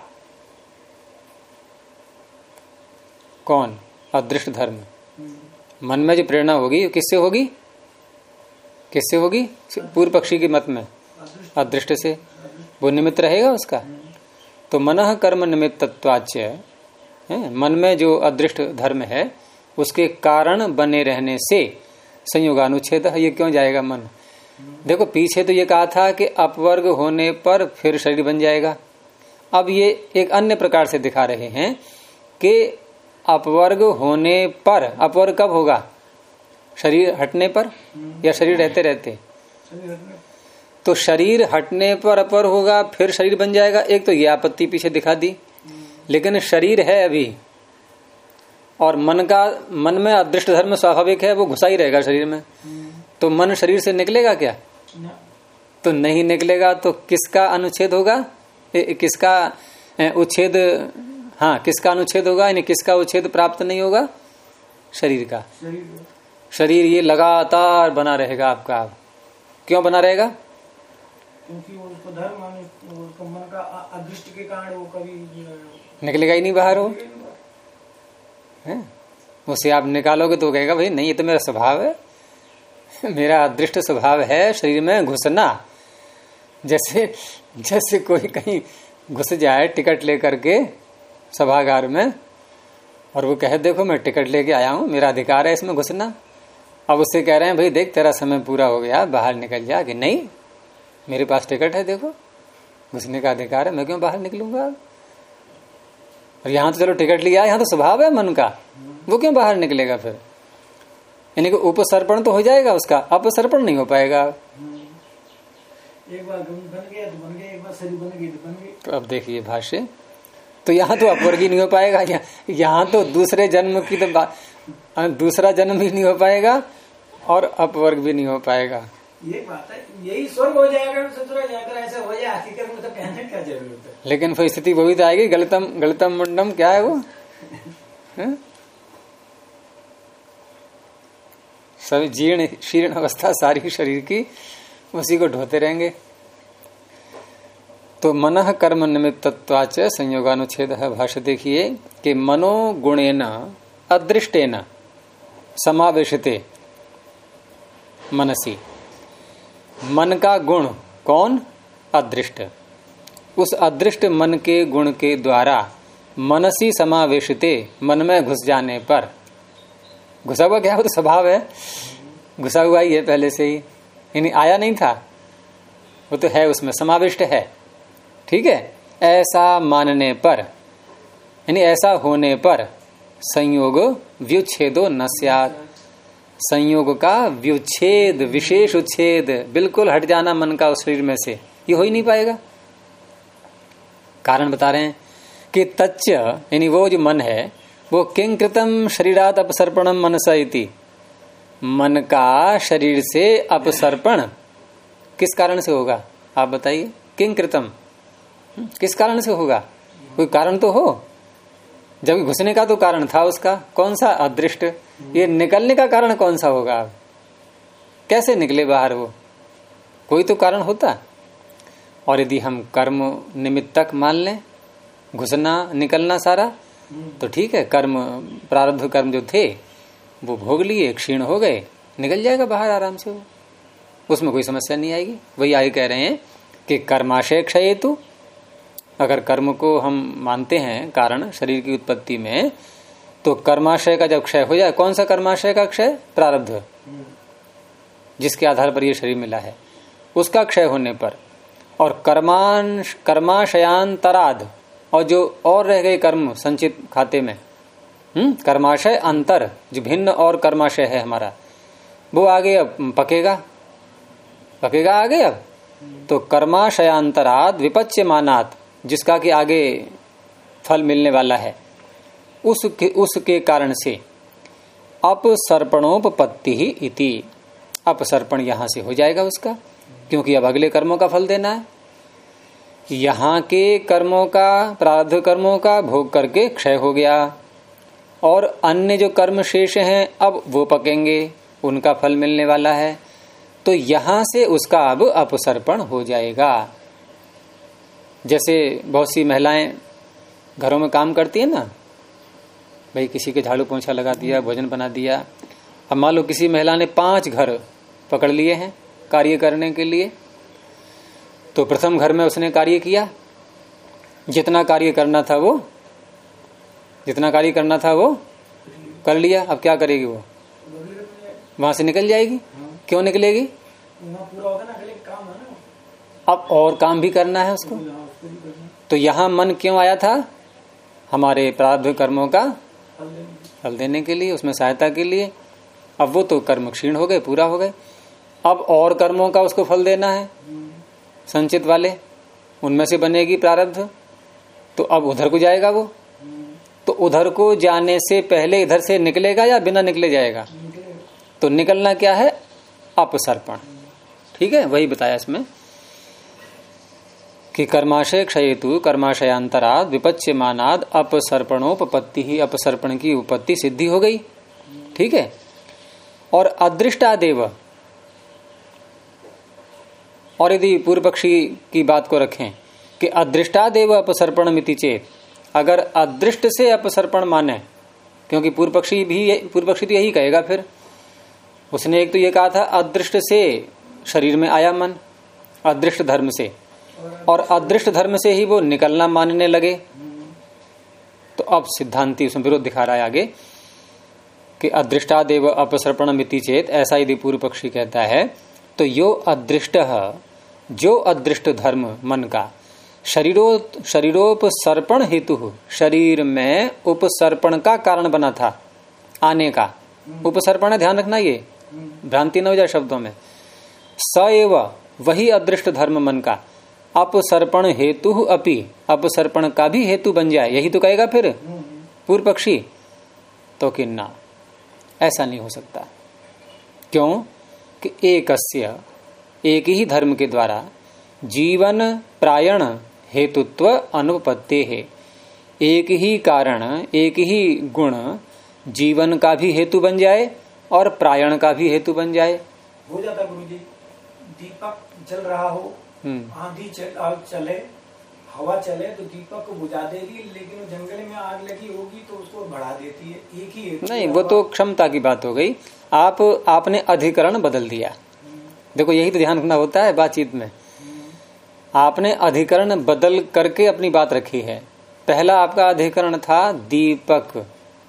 कौन? अदृष्ट धर्म। मन में जो प्रेरणा होगी किससे होगी? किससे होगी? पूर्व पक्षी के मत में अदृष्ट से, वो निमित्त रहेगा उसका। तो मनः कर्म निमित्तत्वाच्च, मन में जो अदृष्ट धर्म है उसके कारण बने रहने से संयोगानुच्छेद। ये क्यों जाएगा मन? देखो पीछे तो ये कहा था कि अपवर्ग होने पर फिर शरीर बन जाएगा। अब ये एक अन्य प्रकार से दिखा रहे हैं कि अपवर्ग होने पर, अपवर्ग कब होगा? शरीर हटने पर या शरीर रहते रहते? तो शरीर हटने पर अपर होगा, फिर शरीर बन जाएगा। एक तो ये आपत्ति पीछे दिखा दी, लेकिन शरीर है अभी, और मन में अदृष्ट धर्म स्वाभाविक है, वो घुसा ही रहेगा शरीर में। तो मन शरीर से निकलेगा क्या? तो नहीं निकलेगा। तो किसका अनुच्छेद होगा? किसका उच्छेद? हाँ, किसका अनुच्छेद होगा? यानी किसका उच्छेद प्राप्त नहीं होगा? शरीर का। शरीर ये लगातार बना रहेगा आपका। क्यों बना रहेगा? क्योंकि उसको धर्म मन का अदृष्ट के कारण वो कभी निकलेगा ही नहीं बाहर। हो उसे आप निकालोगे तो कहेगा भाई नहीं, ये तो मेरा स्वभाव है, मेरा अदृष्ट स्वभाव है शरीर में घुसना। जैसे कोई कहीं घुस जाए टिकट लेकर के सभागार में और वो कहे देखो मैं टिकट लेके आया हूं, मेरा अधिकार है इसमें घुसना। अब उससे कह रहे हैं भाई देख तेरा समय पूरा हो गया, बाहर निकल जा। कि नहीं, मेरे पास टिकट है, देखो घुसने का अधिकार है, मैं क्यों बाहर निकलूंगा। और यहाँ तो चलो टिकट लिया, यहाँ तो स्वभाव है मन का, वो क्यों बाहर निकलेगा फिर। यानी कि उपसर्पण तो हो जाएगा उसका, अपसर्पण नहीं हो पाएगा। एक बार बन गया तो बन गया, एक बार शरीर बन गई तो बन गई। तो अब देखिए भाष्य, तो यहाँ तो अपवर्गीय नहीं हो पाएगा, यहाँ तो दूसरे जन्म की तो दूसरा जन्म भी नहीं हो पाएगा और अपवर्ग भी नहीं हो पाएगा। ये बात है, यही स्वर्ग हो जाएगा ससुरा जाकर, ऐसा हो जाए हकीकत में तो कहने क्या जरूरत है। लेकिन फिर स्थिति वही तो आएगी, गलतम मुंडम क्या है वो है? सब जीर्ण शीर्ण अवस्था सारी शरीर की, उसी को ढोते रहेंगे। तो मनः कर्म निमित्तत्वाच संयोगानुच्छेद है। भाष्य देखिए कि मनोगुणेन अदृष्टेन समावेशिते मनसी, मन का गुण कौन? अदृष्ट। उस अदृष्ट मन के गुण के द्वारा मनसी समावेशिते, मन में घुस जाने पर, घुसा हुआ क्या, वो तो स्वभाव है, घुसा हुआ ही है पहले से ही, यानी आया नहीं था, वो तो है, उसमें समाविष्ट है। ठीक है, ऐसा मानने पर यानी ऐसा होने पर संयोग व्युच्छेदो न स्यात्, संयोग का व्युच्छेद, विशेष उच्छेद, बिल्कुल हट जाना मन का उस शरीर में से, ये हो ही नहीं पाएगा। कारण बता रहे हैं कि तच्च यानी वो जो मन है वो किं कृतम शरीरात अपसर्पणम मनसा इति, मन का शरीर से अपसर्पण किस कारण से होगा आप बताइए। किं कृतम किस कारण से होगा, कोई कारण तो हो। जब घुसने का तो कारण था उसका, कौन सा? अदृष्ट। ये निकलने का कारण कौन सा होगा? कैसे निकले बाहर वो, कोई तो कारण होता। और यदि हम कर्म निमित्तक मान लें घुसना निकलना सारा, तो ठीक है, कर्म प्रारब्ध कर्म जो थे वो भोग लिए, क्षीण हो गए, निकल जाएगा बाहर आराम से वो, उसमें कोई समस्या नहीं आएगी। वही आगे कह रहे हैं कि कर्माशय क्षयेतु, अगर कर्म को हम मानते हैं कारण शरीर की उत्पत्ति में, तो कर्माशय का जब क्षय हो जाए, कौन सा कर्माशय का क्षय? प्रारब्ध, जिसके आधार पर ये शरीर मिला है, उसका क्षय होने पर, और कर्माशयांतराद, और जो और रह गए कर्म संचित खाते में, कर्माशय अंतर, जो भिन्न और कर्माशय है हमारा, वो आगे अब पकेगा आगे। अब तो कर्माशयांतराद विपच्यमानात्, जिसका कि आगे फल मिलने वाला है, उसके कारण से अपसर्पणोपपत्ति ही इति, अपसर्पण यहां से हो जाएगा उसका, क्योंकि अब अगले कर्मों का फल देना है। यहाँ के कर्मों का, प्रारब्ध कर्मों का भोग करके क्षय हो गया, और अन्य जो कर्म शेष हैं अब वो पकेंगे, उनका फल मिलने वाला है, तो यहां से उसका अब अपसर्पण हो जाएगा। जैसे बहुत सी महिलाएं घरों में काम करती है ना, भाई किसी के झाड़ू पोंछा लगा दिया, भोजन बना दिया। अब मान लो किसी महिला ने 5 घर पकड़ लिए हैं कार्य करने के लिए, तो प्रथम घर में उसने कार्य किया, जितना कार्य करना था वो कर लिया। अब क्या करेगी वो? वहां से निकल जाएगी। क्यों निकलेगी? पूरा होगा ना, काम है ना, अब और काम भी करना है उसको। तो यहाँ मन क्यों आया था? हमारे प्रारब्ध कर्मों का फल देने के लिए, उसमें सहायता के लिए। अब वो तो कर्म क्षीण हो गए, पूरा हो गए, अब और कर्मों का उसको फल देना है संचित वाले, उनमें से बनेगी प्रारब्ध, तो अब उधर को जाएगा वो। तो उधर को जाने से पहले इधर से निकलेगा या बिना निकले जाएगा? तो निकलना क्या है? अपसर्पण। ठीक है, वही बताया इसमें कि कर्माशय क्षयेतु कर्माशयांतराद विपच्यमानाद अपसर्पणोपपत्ति ही, अपसर्पण की उपपत्ति सिद्धि हो गई। ठीक है, और अदृष्टादेव, और यदि पूर्व पक्षी की बात को रखें कि अदृष्टादेव अपसर्पण मिति चेत, अगर अदृष्ट से अपसर्पण माने, क्योंकि पूर्व पक्षी तो यही कहेगा। फिर उसने एक तो ये कहा था अदृष्ट से शरीर में आया मन, अदृष्ट धर्म से, और अदृष्ट धर्म से ही वो निकलना मानने लगे। तो अब सिद्धांति उसमें विरोध दिखा रहा है आगे कि अदृष्टादेव अपसर्पण मिति चेत, ऐसा यदि पूर्व पक्षी कहता है तो यो अदृष्ट, जो अदृष्ट धर्म मन का शरीरोपसर्पण हेतु, शरीर में उपसर्पण का कारण बना था आने का। उपसर्पण, ध्यान रखना ये भ्रांति न हो जाए शब्दों में। स एव, वही अदृष्ट धर्म मन का अपसर्पण हेतु अपि, अपसर्पण का भी हेतु बन जाए, यही तो कहेगा फिर पूर्व पक्षी। तो कि ना, ऐसा नहीं हो सकता। क्यों कि एकस्य, एक ही धर्म के द्वारा जीवन प्रायण हेतुत्व अनुपत्ति है। एक ही कारण, एक ही गुण जीवन का भी हेतु बन जाए और प्रायण का भी हेतु बन जाए। हो जाता गुरुजी, दीपक जल रहा हो, आंधी चले, हवा चले तो दीपक को बुझा देगी, लेकिन जंगल में आग लगी होगी तो उसको बढ़ा देती है। एक ही हेतु नहीं, वो तो क्षमता की बात हो गई। आपने अधिकरण बदल दिया। देखो यही तो ध्यान रखना होता है बातचीत में। आपने अधिकरण बदल करके अपनी बात रखी है। पहला आपका अधिकरण था दीपक,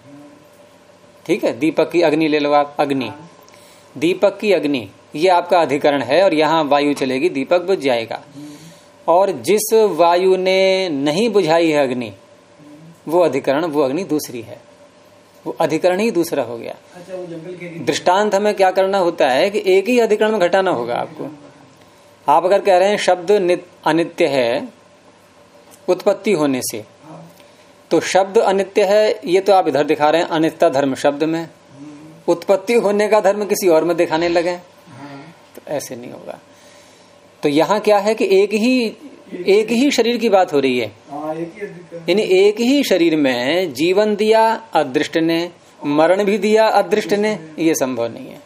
ठीक है, दीपक की अग्नि ले लो आप, अग्नि, दीपक की अग्नि, ये आपका अधिकरण है और यहाँ वायु चलेगी, दीपक बुझ जाएगा। और जिस वायु ने नहीं बुझाई है अग्नि, वो अधिकरण, वो अग्नि दूसरी है, वो अधिकरण ही दूसरा हो गया। अच्छा, वो जंगल के दृष्टांत हमें क्या करना होता है कि एक ही अधिकरण में घटाना होगा आपको। आप अगर कह रहे हैं शब्द अनित्य है उत्पत्ति होने से, तो शब्द अनित्य है, ये तो आप इधर दिखा रहे हैं अनित्य धर्म शब्द में, उत्पत्ति होने का धर्म किसी और में दिखाने लगे, तो ऐसे नहीं होगा। तो यहाँ क्या है कि एक ही शरीर की बात हो रही है, यानी एक ही शरीर में जीवन दिया अदृष्ट ने, मरण भी दिया अदृष्ट ने, ये संभव नहीं है।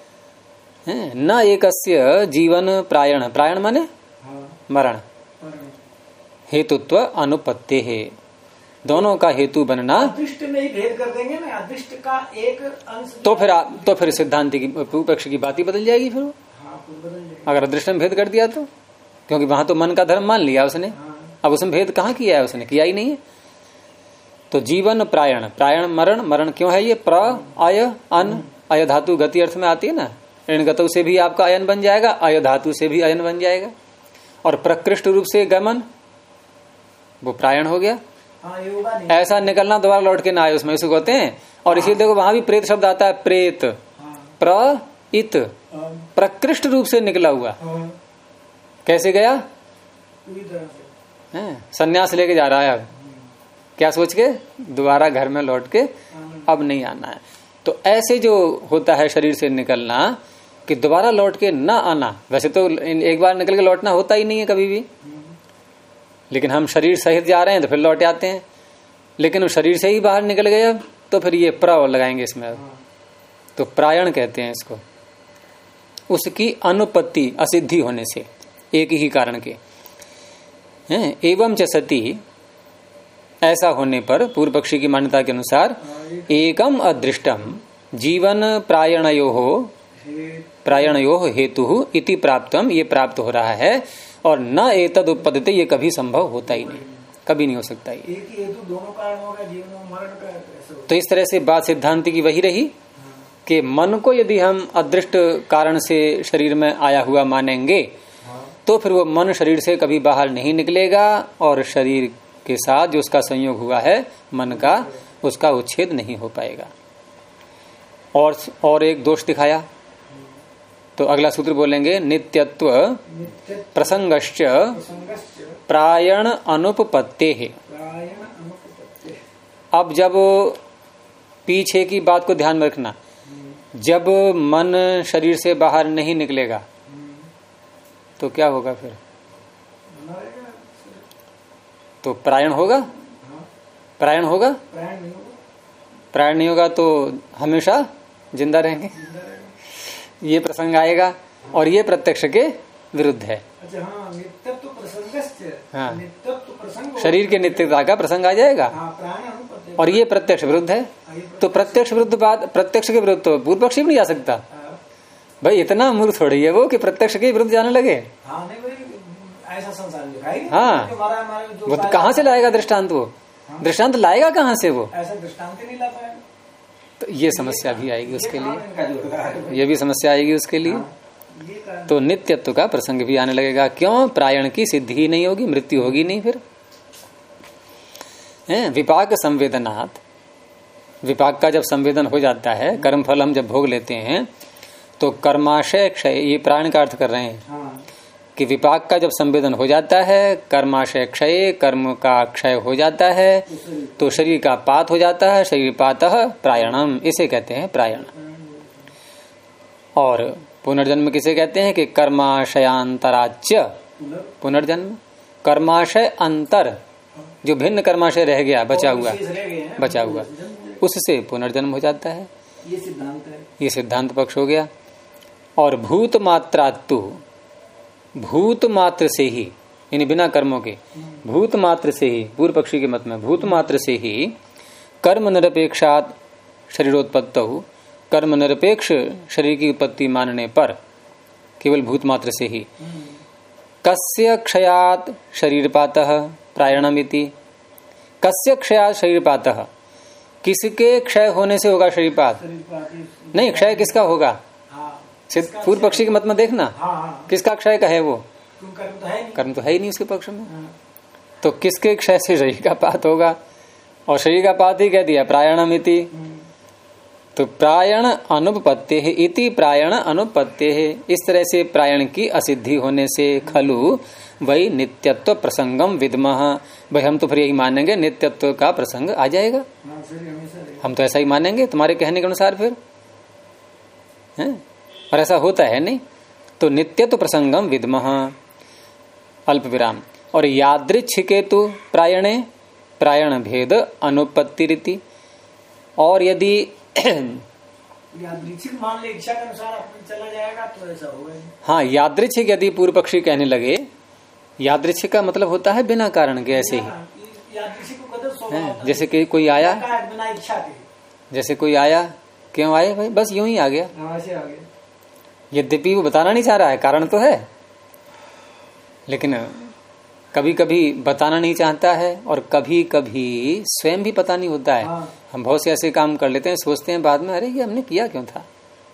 न एकस्य जीवन प्रायण, प्रायण माने मरण, हेतुत्व अनुपत्ति है, दोनों का हेतु बनना। अदृष्ट में ही भेद कर देंगे ना, अदृष्ट का एक अंश, तो फिर सिद्धांति की पक्ष की बात ही बदल जाएगी फिर। अगर अदृष्ट में भेद कर दिया तो, क्योंकि वहां तो मन का धर्म मान लिया उसने, अब उसमें भेद कहाँ किया है, उसने किया ही नहीं है। तो जीवन प्रायण, प्रायण मरण, मरण क्यों है ये, प्र आय अन, अय धातु गति अर्थ में आती है ना, ऋण गतु से भी आपका अयन बन जाएगा, अय धातु से भी अयन बन जाएगा, और प्रकृष्ट रूप से गमन, वो प्रायण हो गया। ऐसा निकलना दोबारा लौट के ना आए उसमें, इसको कहते हैं। और इसी देखो वहां भी प्रेत शब्द आता है, प्रेत, प्र इत, प्रकृष्ट रूप से निकला हुआ, कैसे गया, सन्यास लेके जा रहा है अब, क्या सोच के दोबारा घर में लौट के अब नहीं आना है। तो ऐसे जो होता है शरीर से निकलना कि दोबारा लौट के ना आना, वैसे तो एक बार निकल के लौटना होता ही नहीं है कभी भी, लेकिन हम शरीर सहित जा रहे हैं तो फिर लौट आते हैं। लेकिन शरीर से ही बाहर निकल गए अब, तो फिर ये प्र लगाएंगे इसमें अब, तो प्रायण कहते हैं इसको, उसकी अनुपत्ति असिद्धि होने से, एक ही कारण के। एवं च सती, ऐसा होने पर पूर्व पक्षी की मान्यता के अनुसार एकम अदृष्टम जीवन प्रायणयो हेतु इति प्राप्तम, ये प्राप्त हो रहा है, और न एतद उत्पद्यते, ये कभी संभव होता ही नहीं, कभी नहीं हो सकता ये। एक ही हेतु दोनों कारण होगा, जीवन और मरण का। तो इस तरह से बात सिद्धांति की वही रही कि मन को यदि हम अदृष्ट कारण से शरीर में आया हुआ मानेंगे, तो फिर वो मन शरीर से कभी बाहर नहीं निकलेगा, और शरीर के साथ जो उसका संयोग हुआ है मन का, उसका उच्छेद नहीं हो पाएगा। और एक दोष दिखाया, तो अगला सूत्र बोलेंगे, नित्यत्व प्रसंगश्च प्रायण अनुपपत्ते है। अब जब पीछे की बात को ध्यान में रखना, जब मन शरीर से बाहर नहीं निकलेगा तो क्या होगा फिर, तो प्रायण होगा, प्रायण होगा, प्रायण नहीं होगा तो हमेशा जिंदा रहेंगे, ये प्रसंग आएगा, और ये प्रत्यक्ष के विरुद्ध है। अच्छा, हाँ, नित्यत्व प्रसंगस्य, हाँ, नित्यत्व प्रसंग, शरीर के नित्यता का प्रसंग आ जाएगा, और ये प्रत्यक्ष विरुद्ध है। तो प्रत्यक्ष विरुद्ध बात, प्रत्यक्ष के विरुद्ध तो पूर्व पक्षी भी नहीं जा सकता। भाई इतना मूर्ख थोड़ी है वो कि प्रत्यक्ष के विरुद्ध जाने लगे। हाँ, नहीं भाई, ऐसा संसार दिखाएगा। हाँ, वो तो कहाँ से लाएगा दृष्टांत? वो दृष्टांत लाएगा कहाँ से? वो ऐसा दृष्टांत नहीं ला पाएगा। तो ये समस्या भी आएगी उसके लिए, ये भी समस्या आएगी उसके लिए। तो नित्यत्व का प्रसंग भी आने लगेगा। क्यों? प्रायण की सिद्धि ही नहीं होगी, मृत्यु होगी नहीं। फिर विपाक संवेदनात्, विपाक का जब संवेदन हो जाता है, कर्म फल हम जब भोग लेते हैं तो कर्माशय क्षय, ये प्राण का अर्थ कर रहे हैं कि विपाक का जब संवेदन हो जाता है, कर्माशय क्षय, कर्म का क्षय हो जाता है, तो शरीर का पात हो जाता है। शरीर पातः प्रायणम, इसे कहते हैं प्रायण। और पुनर्जन्म किसे कहते हैं? कि कर्माशयांतराच्य पुनर्जन्म। कर्माशय अंतर, जो भिन्न कर्माशय रह गया, बचा हुआ, उससे पुनर्जन्म हो जाता है। ये सिद्धांत है, ये सिद्धांत पक्ष हो गया। और भूत मात्रातु, भूत मात्र से ही, यानी बिना कर्मों के, भूत मात्र से ही, पूर्व पक्षी के मत में भूत मात्र से ही कर्म निरपेक्षात शरीरोत्पत्तौ, कर्म निरपेक्ष शरीर की उत्पत्ति मानने पर, केवल भूत मात्र से ही, कस्य क्षयात शरीरपातः प्रायणमिति। कस्य क्षयात शरीरपातः, किसके क्षय होने से होगा शरीरपात? नहीं, क्षय किसका होगा? पूर्व पक्षी के मत में देखना, किसका क्षय का है वो? कर्म तो है ही नहीं उसके पक्ष में। तो किसके क्षय से शरीर का पात होगा? और शरीर का पात ही कह दिया प्रायणमिति। तो प्रायण अनुपपत्ति है, इति प्रायण अनुपपत्ति है। इस तरह से प्रायण की असिद्धि होने से खलु वही नित्यत्व प्रसंगम विद्मः, भाई हम तो फिर यही मानेंगे नित्यत्व का प्रसंग आ जाएगा। हम तो ऐसा ही मानेंगे तुम्हारे कहने के अनुसार फिर है? और ऐसा होता है नहीं। तो नित्यत्व प्रसंगम विद्मः, अल्प विराम। और यादृच्छिकेतु प्रायणे प्रायण भेद अनुपत्ति रीति। और यदि यादृच्छिक मान ले, इच्छा के अनुसार अपन चला जाएगा तो ऐसा होगा। हाँ, यादृच्छिक यदि पूर्व पक्षी कहने लगे, यादृच्छिक का मतलब होता है बिना कारण के, ऐसे ही। जैसे कि कोई आया बिना इच्छा के, जैसे कोई आया, क्यों आए भाई? बस यूं ही आ गया। यद्यपि वो बताना नहीं चाह रहा है, कारण तो है, लेकिन कभी कभी बताना नहीं चाहता है और कभी कभी स्वयं भी पता नहीं होता है। हम बहुत से ऐसे काम कर लेते हैं, सोचते हैं बाद में, अरे ये हमने किया क्यों था?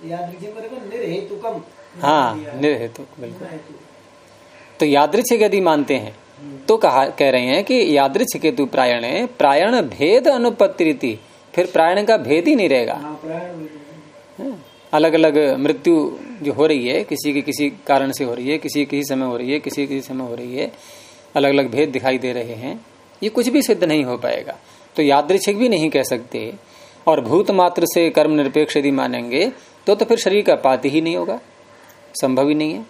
हाँ, निर्हेतु, बिल्कुल। तो यादृच्छिक यदि मानते हैं तो कह रहे हैं कि यादृच्छिक हेतु प्रायण, प्रायण भेद अनुपत्ति रीति, फिर प्रायण का भेद ही नहीं रहेगा। अलग अलग मृत्यु जो हो रही है, किसी के किसी कारण से हो रही है, किसी किसी समय हो रही है, किसी किसी समय हो रही है, अलग अलग भेद दिखाई दे रहे हैं, ये कुछ भी सिद्ध नहीं हो पाएगा। तो यादृच्छिक भी नहीं कह सकते। और भूत मात्र से कर्म निरपेक्ष यदि मानेंगे तो फिर शरीर का पात ही नहीं होगा, संभव ही नहीं है।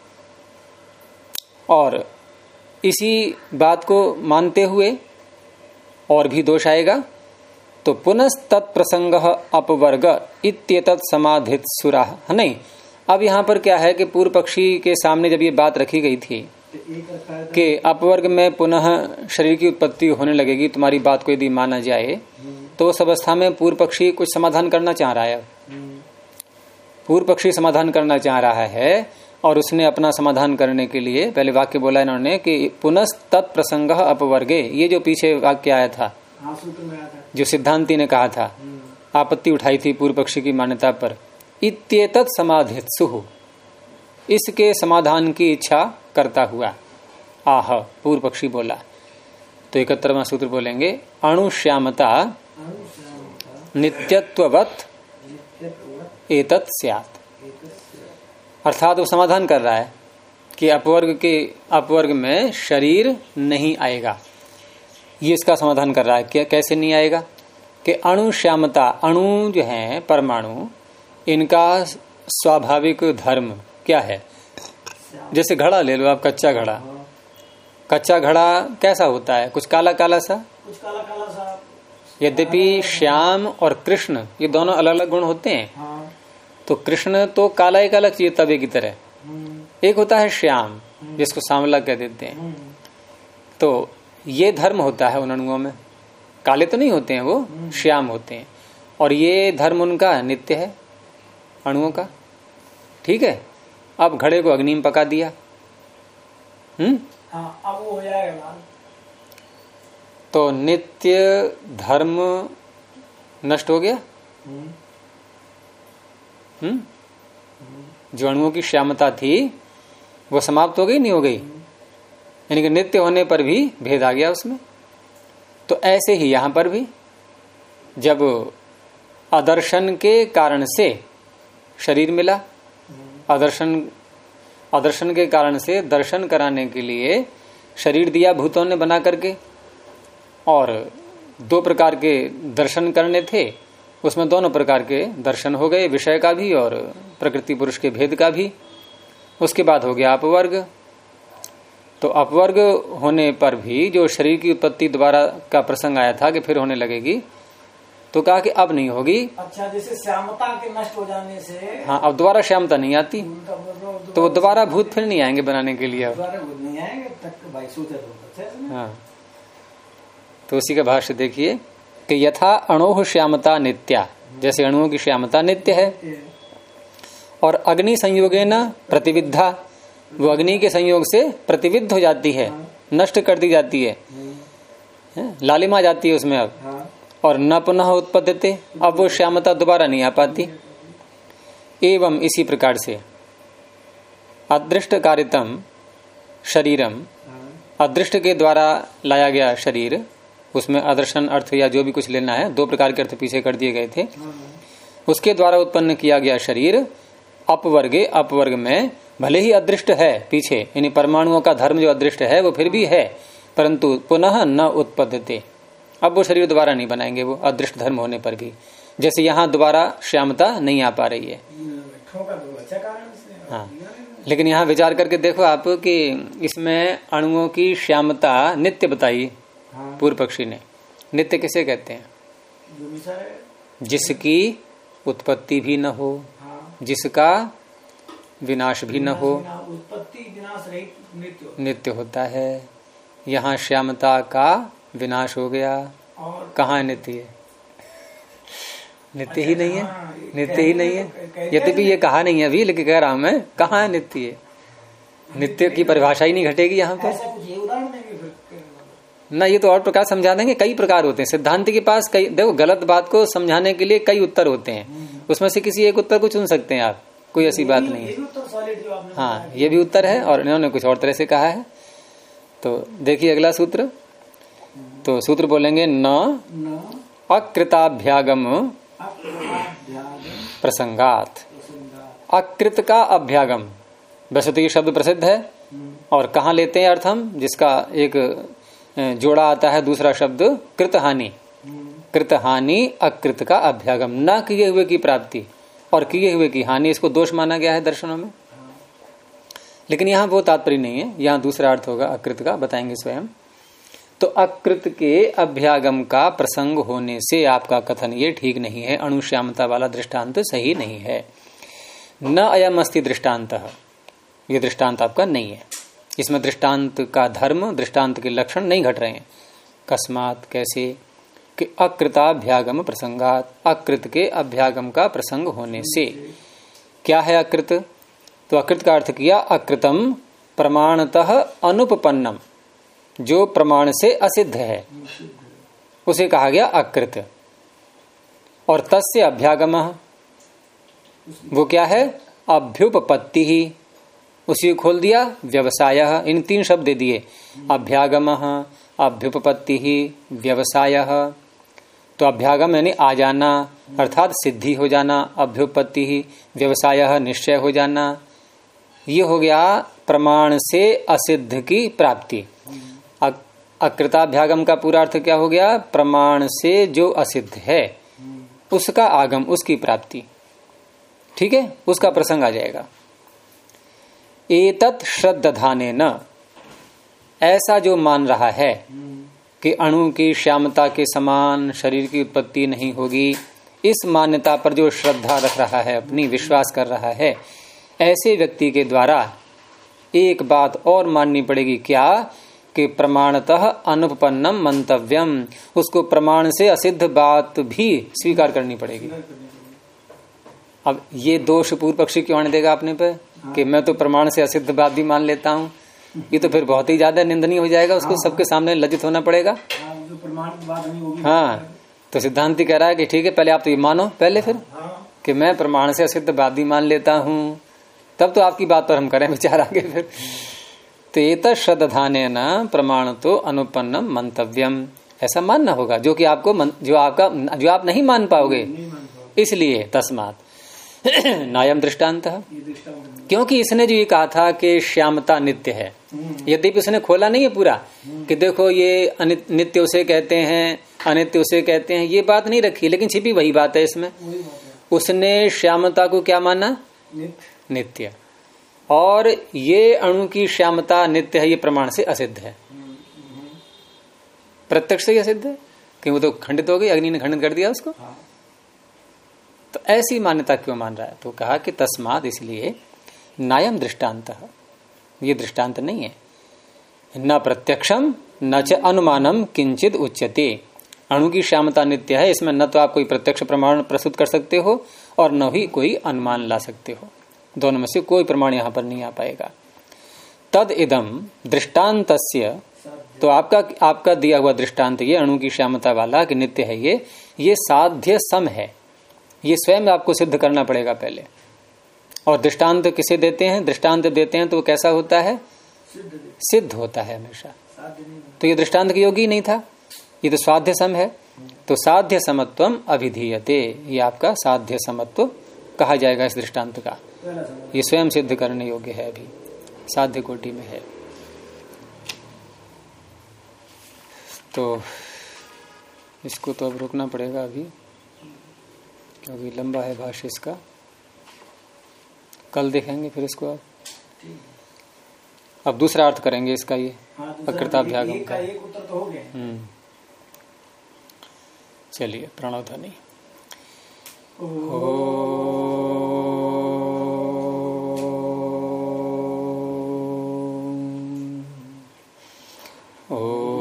और इसी बात को मानते हुए और भी दोष आएगा। तो पुनस्तत्प्रसंग अपवर्ग इत्येतत् समाधित सुराह, नहीं। अब यहाँ पर क्या है कि पूर्व पक्षी के सामने जब ये बात रखी गई थी कि अपवर्ग में पुनः शरीर की उत्पत्ति होने लगेगी, तुम्हारी बात को यदि माना जाए, तो उस अवस्था में पूर्व पक्षी कुछ समाधान करना चाह रहा है। पूर्व पक्षी समाधान करना चाह रहा है और उसने अपना समाधान करने के लिए पहले वाक्य बोला इन्होंने कि पुनस्तत्प्रसंग अपवर्गे। ये जो पीछे वाक्य आया था, जो सिद्धांति ने कहा था, आपत्ति उठाई थी पूर्व पक्षी की मान्यता पर, इत्येतत् समाधित्सुः, इसके समाधान की इच्छा करता हुआ, आह, पूर्व पक्षी बोला। तो 71वां सूत्र बोलेंगे, अणुश्यामता नित्यत्ववत् एतत् स्यात्। अर्थात वो समाधान कर रहा है कि अपवर्ग में शरीर नहीं आएगा। ये इसका समाधान कर रहा है। क्या, कैसे नहीं आएगा? कि अणुश्यामता, अणु जो है परमाणु, इनका स्वाभाविक धर्म क्या है? जैसे घड़ा ले लो आप, कच्चा घड़ा। कच्चा घड़ा कैसा होता है? कुछ काला काला सा, कुछ काला काला सा। यद्यपि श्याम और कृष्ण ये दोनों अलग अलग गुण होते हैं। तो कृष्ण तो काला एक अलग चीज, तवे की तरह। एक होता है श्याम, जिसको सांवला कह देते हैं। तो ये धर्म होता है उन अणुओं में, काले तो नहीं होते हैं वो, श्याम होते हैं। और ये धर्म उनका नित्य है, अणुओं का। ठीक है। अब घड़े को अग्नि में पका दिया, हाँ, अब वो हो जाएगा लाल। तो नित्य धर्म नष्ट हो गया। जो अणुओं की श्यामता थी वो समाप्त हो गई, नहीं हो गई? यानी कि नित्य होने पर भी भेद आ गया उसमें। तो ऐसे ही यहां पर भी जब अदर्शन के कारण से शरीर मिला, अदर्शन के कारण से दर्शन कराने के लिए शरीर दिया भूतों ने बना करके, और 2 प्रकार के दर्शन करने थे, उसमें दोनों प्रकार के दर्शन हो गए, विषय का भी और प्रकृति पुरुष के भेद का भी। उसके बाद हो गया अपवर्ग। तो अपवर्ग होने पर भी जो शरीर की उत्पत्ति द्वारा का प्रसंग आया था कि फिर होने लगेगी, तो कहा कि अब नहीं होगी। अच्छा, जैसे श्यामता के नष्ट हो जाने से, हाँ, अब दोबारा श्यामता नहीं आती, तो वो दोबारा भूत फिर नहीं आएंगे बनाने के लिए। अब दोबारा भूत नहीं आएंगे तक भाई सूत्र। हाँ, तो उसी का भाष्य देखिए कि यथा अणोह श्यामता नित्या, जैसे अणुओं की श्यामता नित्य है, और अग्नि संयोगेन प्रतिविद्धा, वो अग्नि के संयोग से प्रतिविद्ध हो जाती है, नष्ट कर दी जाती है, लालिमा जाती है उसमें अब, और न पुनः उत्पद्यते, अब वो श्यामता दोबारा नहीं आ पाती। एवं इसी प्रकार से अदृष्ट कारितम शरीरम, अदृष्ट के द्वारा लाया गया शरीर, उसमें अदर्शन अर्थ या जो भी कुछ लेना है, 2 प्रकार के अर्थ पीछे कर दिए गए थे, उसके द्वारा उत्पन्न किया गया शरीर अपवर्गे, अपवर्ग में भले ही अदृष्ट है पीछे, यानी परमाणुओं का धर्म जो अदृष्ट है वो फिर भी है, परंतु पुनः न उत्पद्यते, अब वो शरीर दोबारा नहीं बनाएंगे वो अदृष्ट धर्म होने पर भी। जैसे यहाँ दोबारा श्यामता नहीं आ पा रही है। हाँ, लेकिन यहाँ विचार करके देखो आप कि इसमें अणुओं की श्यामता नित्य बताई पूर्व पक्षी ने। नित्य किसे कहते हैं? जिसकी उत्पत्ति भी न हो, जिसका विनाश भी न हो, उत्पत्ति विनाश रहित नित्य होता है। यहाँ श्यामता का विनाश हो गया, और कहाँ नित्य है? नित्य ही नहीं है, नित्य ही नहीं है। यद्यपि ये कहा नहीं है अभी, लेकिन कह रहा हूं मैं, कहाँ है नित्य है? नित्य की परिभाषा ही नहीं घटेगी यहाँ पर। ना, ये तो और प्रकार समझा देंगे। कई प्रकार होते हैं सिद्धांत के पास, कई, देखो गलत बात को समझाने के लिए कई उत्तर होते हैं, उसमें से किसी एक उत्तर को चुन सकते हैं आप, कोई ऐसी बात नहीं है। हाँ, ये भी उत्तर है और इन्होंने कुछ और तरह से कहा है। तो देखिए अगला सूत्र, तो सूत्र बोलेंगे न अकृताभ्यागम प्रसंगात। अकृत का अभ्यागम, वैसे तो ये शब्द प्रसिद्ध है, और कहाँ लेते हैं अर्थ हम? जिसका एक जोड़ा आता है दूसरा शब्द कृतहानि, कृतहानि अकृत का अभ्यागम, न किए हुए की प्राप्ति और किए हुए की हानि, इसको दोष माना गया है दर्शनों में। लेकिन यहाँ वो तात्पर्य नहीं है, यहाँ दूसरा अर्थ होगा अकृत का, बताएंगे स्वयं। तो अकृत के अभ्यागम का प्रसंग होने से आपका कथन ये ठीक नहीं है, अणुश्यामता वाला दृष्टांत सही नहीं है। न अयम अस्ति दृष्टांत, ये दृष्टांत आपका नहीं है। इसमें दृष्टांत का धर्म, दृष्टांत के लक्षण नहीं घट रहे हैं। कस्मात, कैसे? कि अकृताभ्यागम प्रसंगात, अकृत के अभ्यागम का प्रसंग होने से। क्या है अकृत? तो अकृत का अर्थ किया अकृतम प्रमाणतः अनुपपन्नम, जो प्रमाण से असिद्ध है उसे कहा गया अकृत। और तस्य अभ्यागम, वो क्या है? अभ्युपपत्ति ही, उसी खोल दिया व्यवसाय। इन 3 शब्द दे दिए, अभ्यागम, अभ्युपपत्ति ही, व्यवसाय। तो अभ्यागम यानी आ जाना, अर्थात सिद्धि हो जाना, अभ्युपत्ति ही व्यवसाय निश्चय हो जाना। ये हो गया प्रमाण से असिद्ध की प्राप्ति। अकृताभ्यागम का पूरा अर्थ क्या हो गया? प्रमाण से जो असिद्ध है उसका आगम, उसकी प्राप्ति। ठीक है, उसका प्रसंग आ जाएगा। एतत् श्रद्धाने न, ऐसा जो मान रहा है कि अणु की श्यामता के समान शरीर की उत्पत्ति नहीं होगी, इस मान्यता पर जो श्रद्धा रख रहा है, अपनी विश्वास कर रहा है, ऐसे व्यक्ति के द्वारा एक बात और माननी पड़ेगी। क्या? कि प्रमाणतः अनुपपन्नम मंतव्यम, उसको प्रमाण से असिद्ध बात भी स्वीकार करनी पड़ेगी। अब ये दोष पूर्व पक्षी क्यों आने देगा अपने पे कि मैं तो प्रमाण से असिद्ध बात भी मान लेता हूं, ये तो फिर बहुत ही ज्यादा निंदनीय हो जाएगा, उसको सबके सामने लज्जित होना पड़ेगा। जो प्रमाणित बात नहीं होगी। हाँ, तो सिद्धांति कह रहा है कि ठीक है, पहले आप तो ये मानो पहले, फिर कि मैं प्रमाण से असिद्धवादी मान लेता हूं, तब तो आपकी बात पर हम करें विचार आगे। फिर तो एतत् श्रद्धानेन प्रमाण तो अनुपन्नम मंतव्यम, ऐसा मानना होगा जो कि आपको जो आप नहीं मान पाओगे, इसलिए तस्मात् नायम दृष्टांत, क्योंकि इसने जो ये कहा था कि श्यामता नित्य है, यद्यपि उसने खोला नहीं है पूरा कि देखो ये नित्य उसे कहते हैं, अनित्य उसे कहते हैं, ये बात नहीं रखी, लेकिन छिपी वही बात है इसमें। उसने श्यामता को क्या माना? नित्य। और ये अणु की श्यामता नित्य है, ये प्रमाण से असिद्ध है, प्रत्यक्ष से ही असिद्ध है, कि वो तो खंडित हो गई, अग्नि ने खंडित कर दिया उसको। तो ऐसी मान्यता क्यों मान रहा है? तो कहा कि तस्माद, इसलिए नायम दृष्टांत, ये दृष्टांत नहीं है, न प्रत्यक्षम न च अनुमानम किंचित उच्यते। अणु की श्यामता नित्य है, इसमें न तो आप कोई प्रत्यक्ष प्रमाण प्रस्तुत कर सकते हो और न ही कोई अनुमान ला सकते हो, दोनों में से कोई प्रमाण यहां पर नहीं आ पाएगा। तद इदम दृष्टांतस्य, तो आपका दिया हुआ दृष्टांत ये अणु की श्यामता वाला कि नित्य है, ये साध्य सम है, ये स्वयं आपको सिद्ध करना पड़ेगा पहले। और दृष्टांत किसे देते हैं? दृष्टांत देते हैं तो वो कैसा होता है? सिद्ध होता है हमेशा। तो ये दृष्टांत के योगी नहीं था, ये तो साध्य सम है। तो साध्य समत्वम अभिधीयते, ये आपका साध्य समत्व कहा जाएगा इस दृष्टांत का, ये स्वयं सिद्ध करने योग्य है, अभी साध्य कोटि में है। तो इसको तो अब रुकना पड़ेगा अभी, क्योंकि लंबा है भाष्य इसका, कल देखेंगे फिर इसको। अब दूसरा अर्थ करेंगे इसका, ये अकृताभ्यागम का। एक उत्तर तो हो गया। चलिए, प्रणव ध्वनि। ओ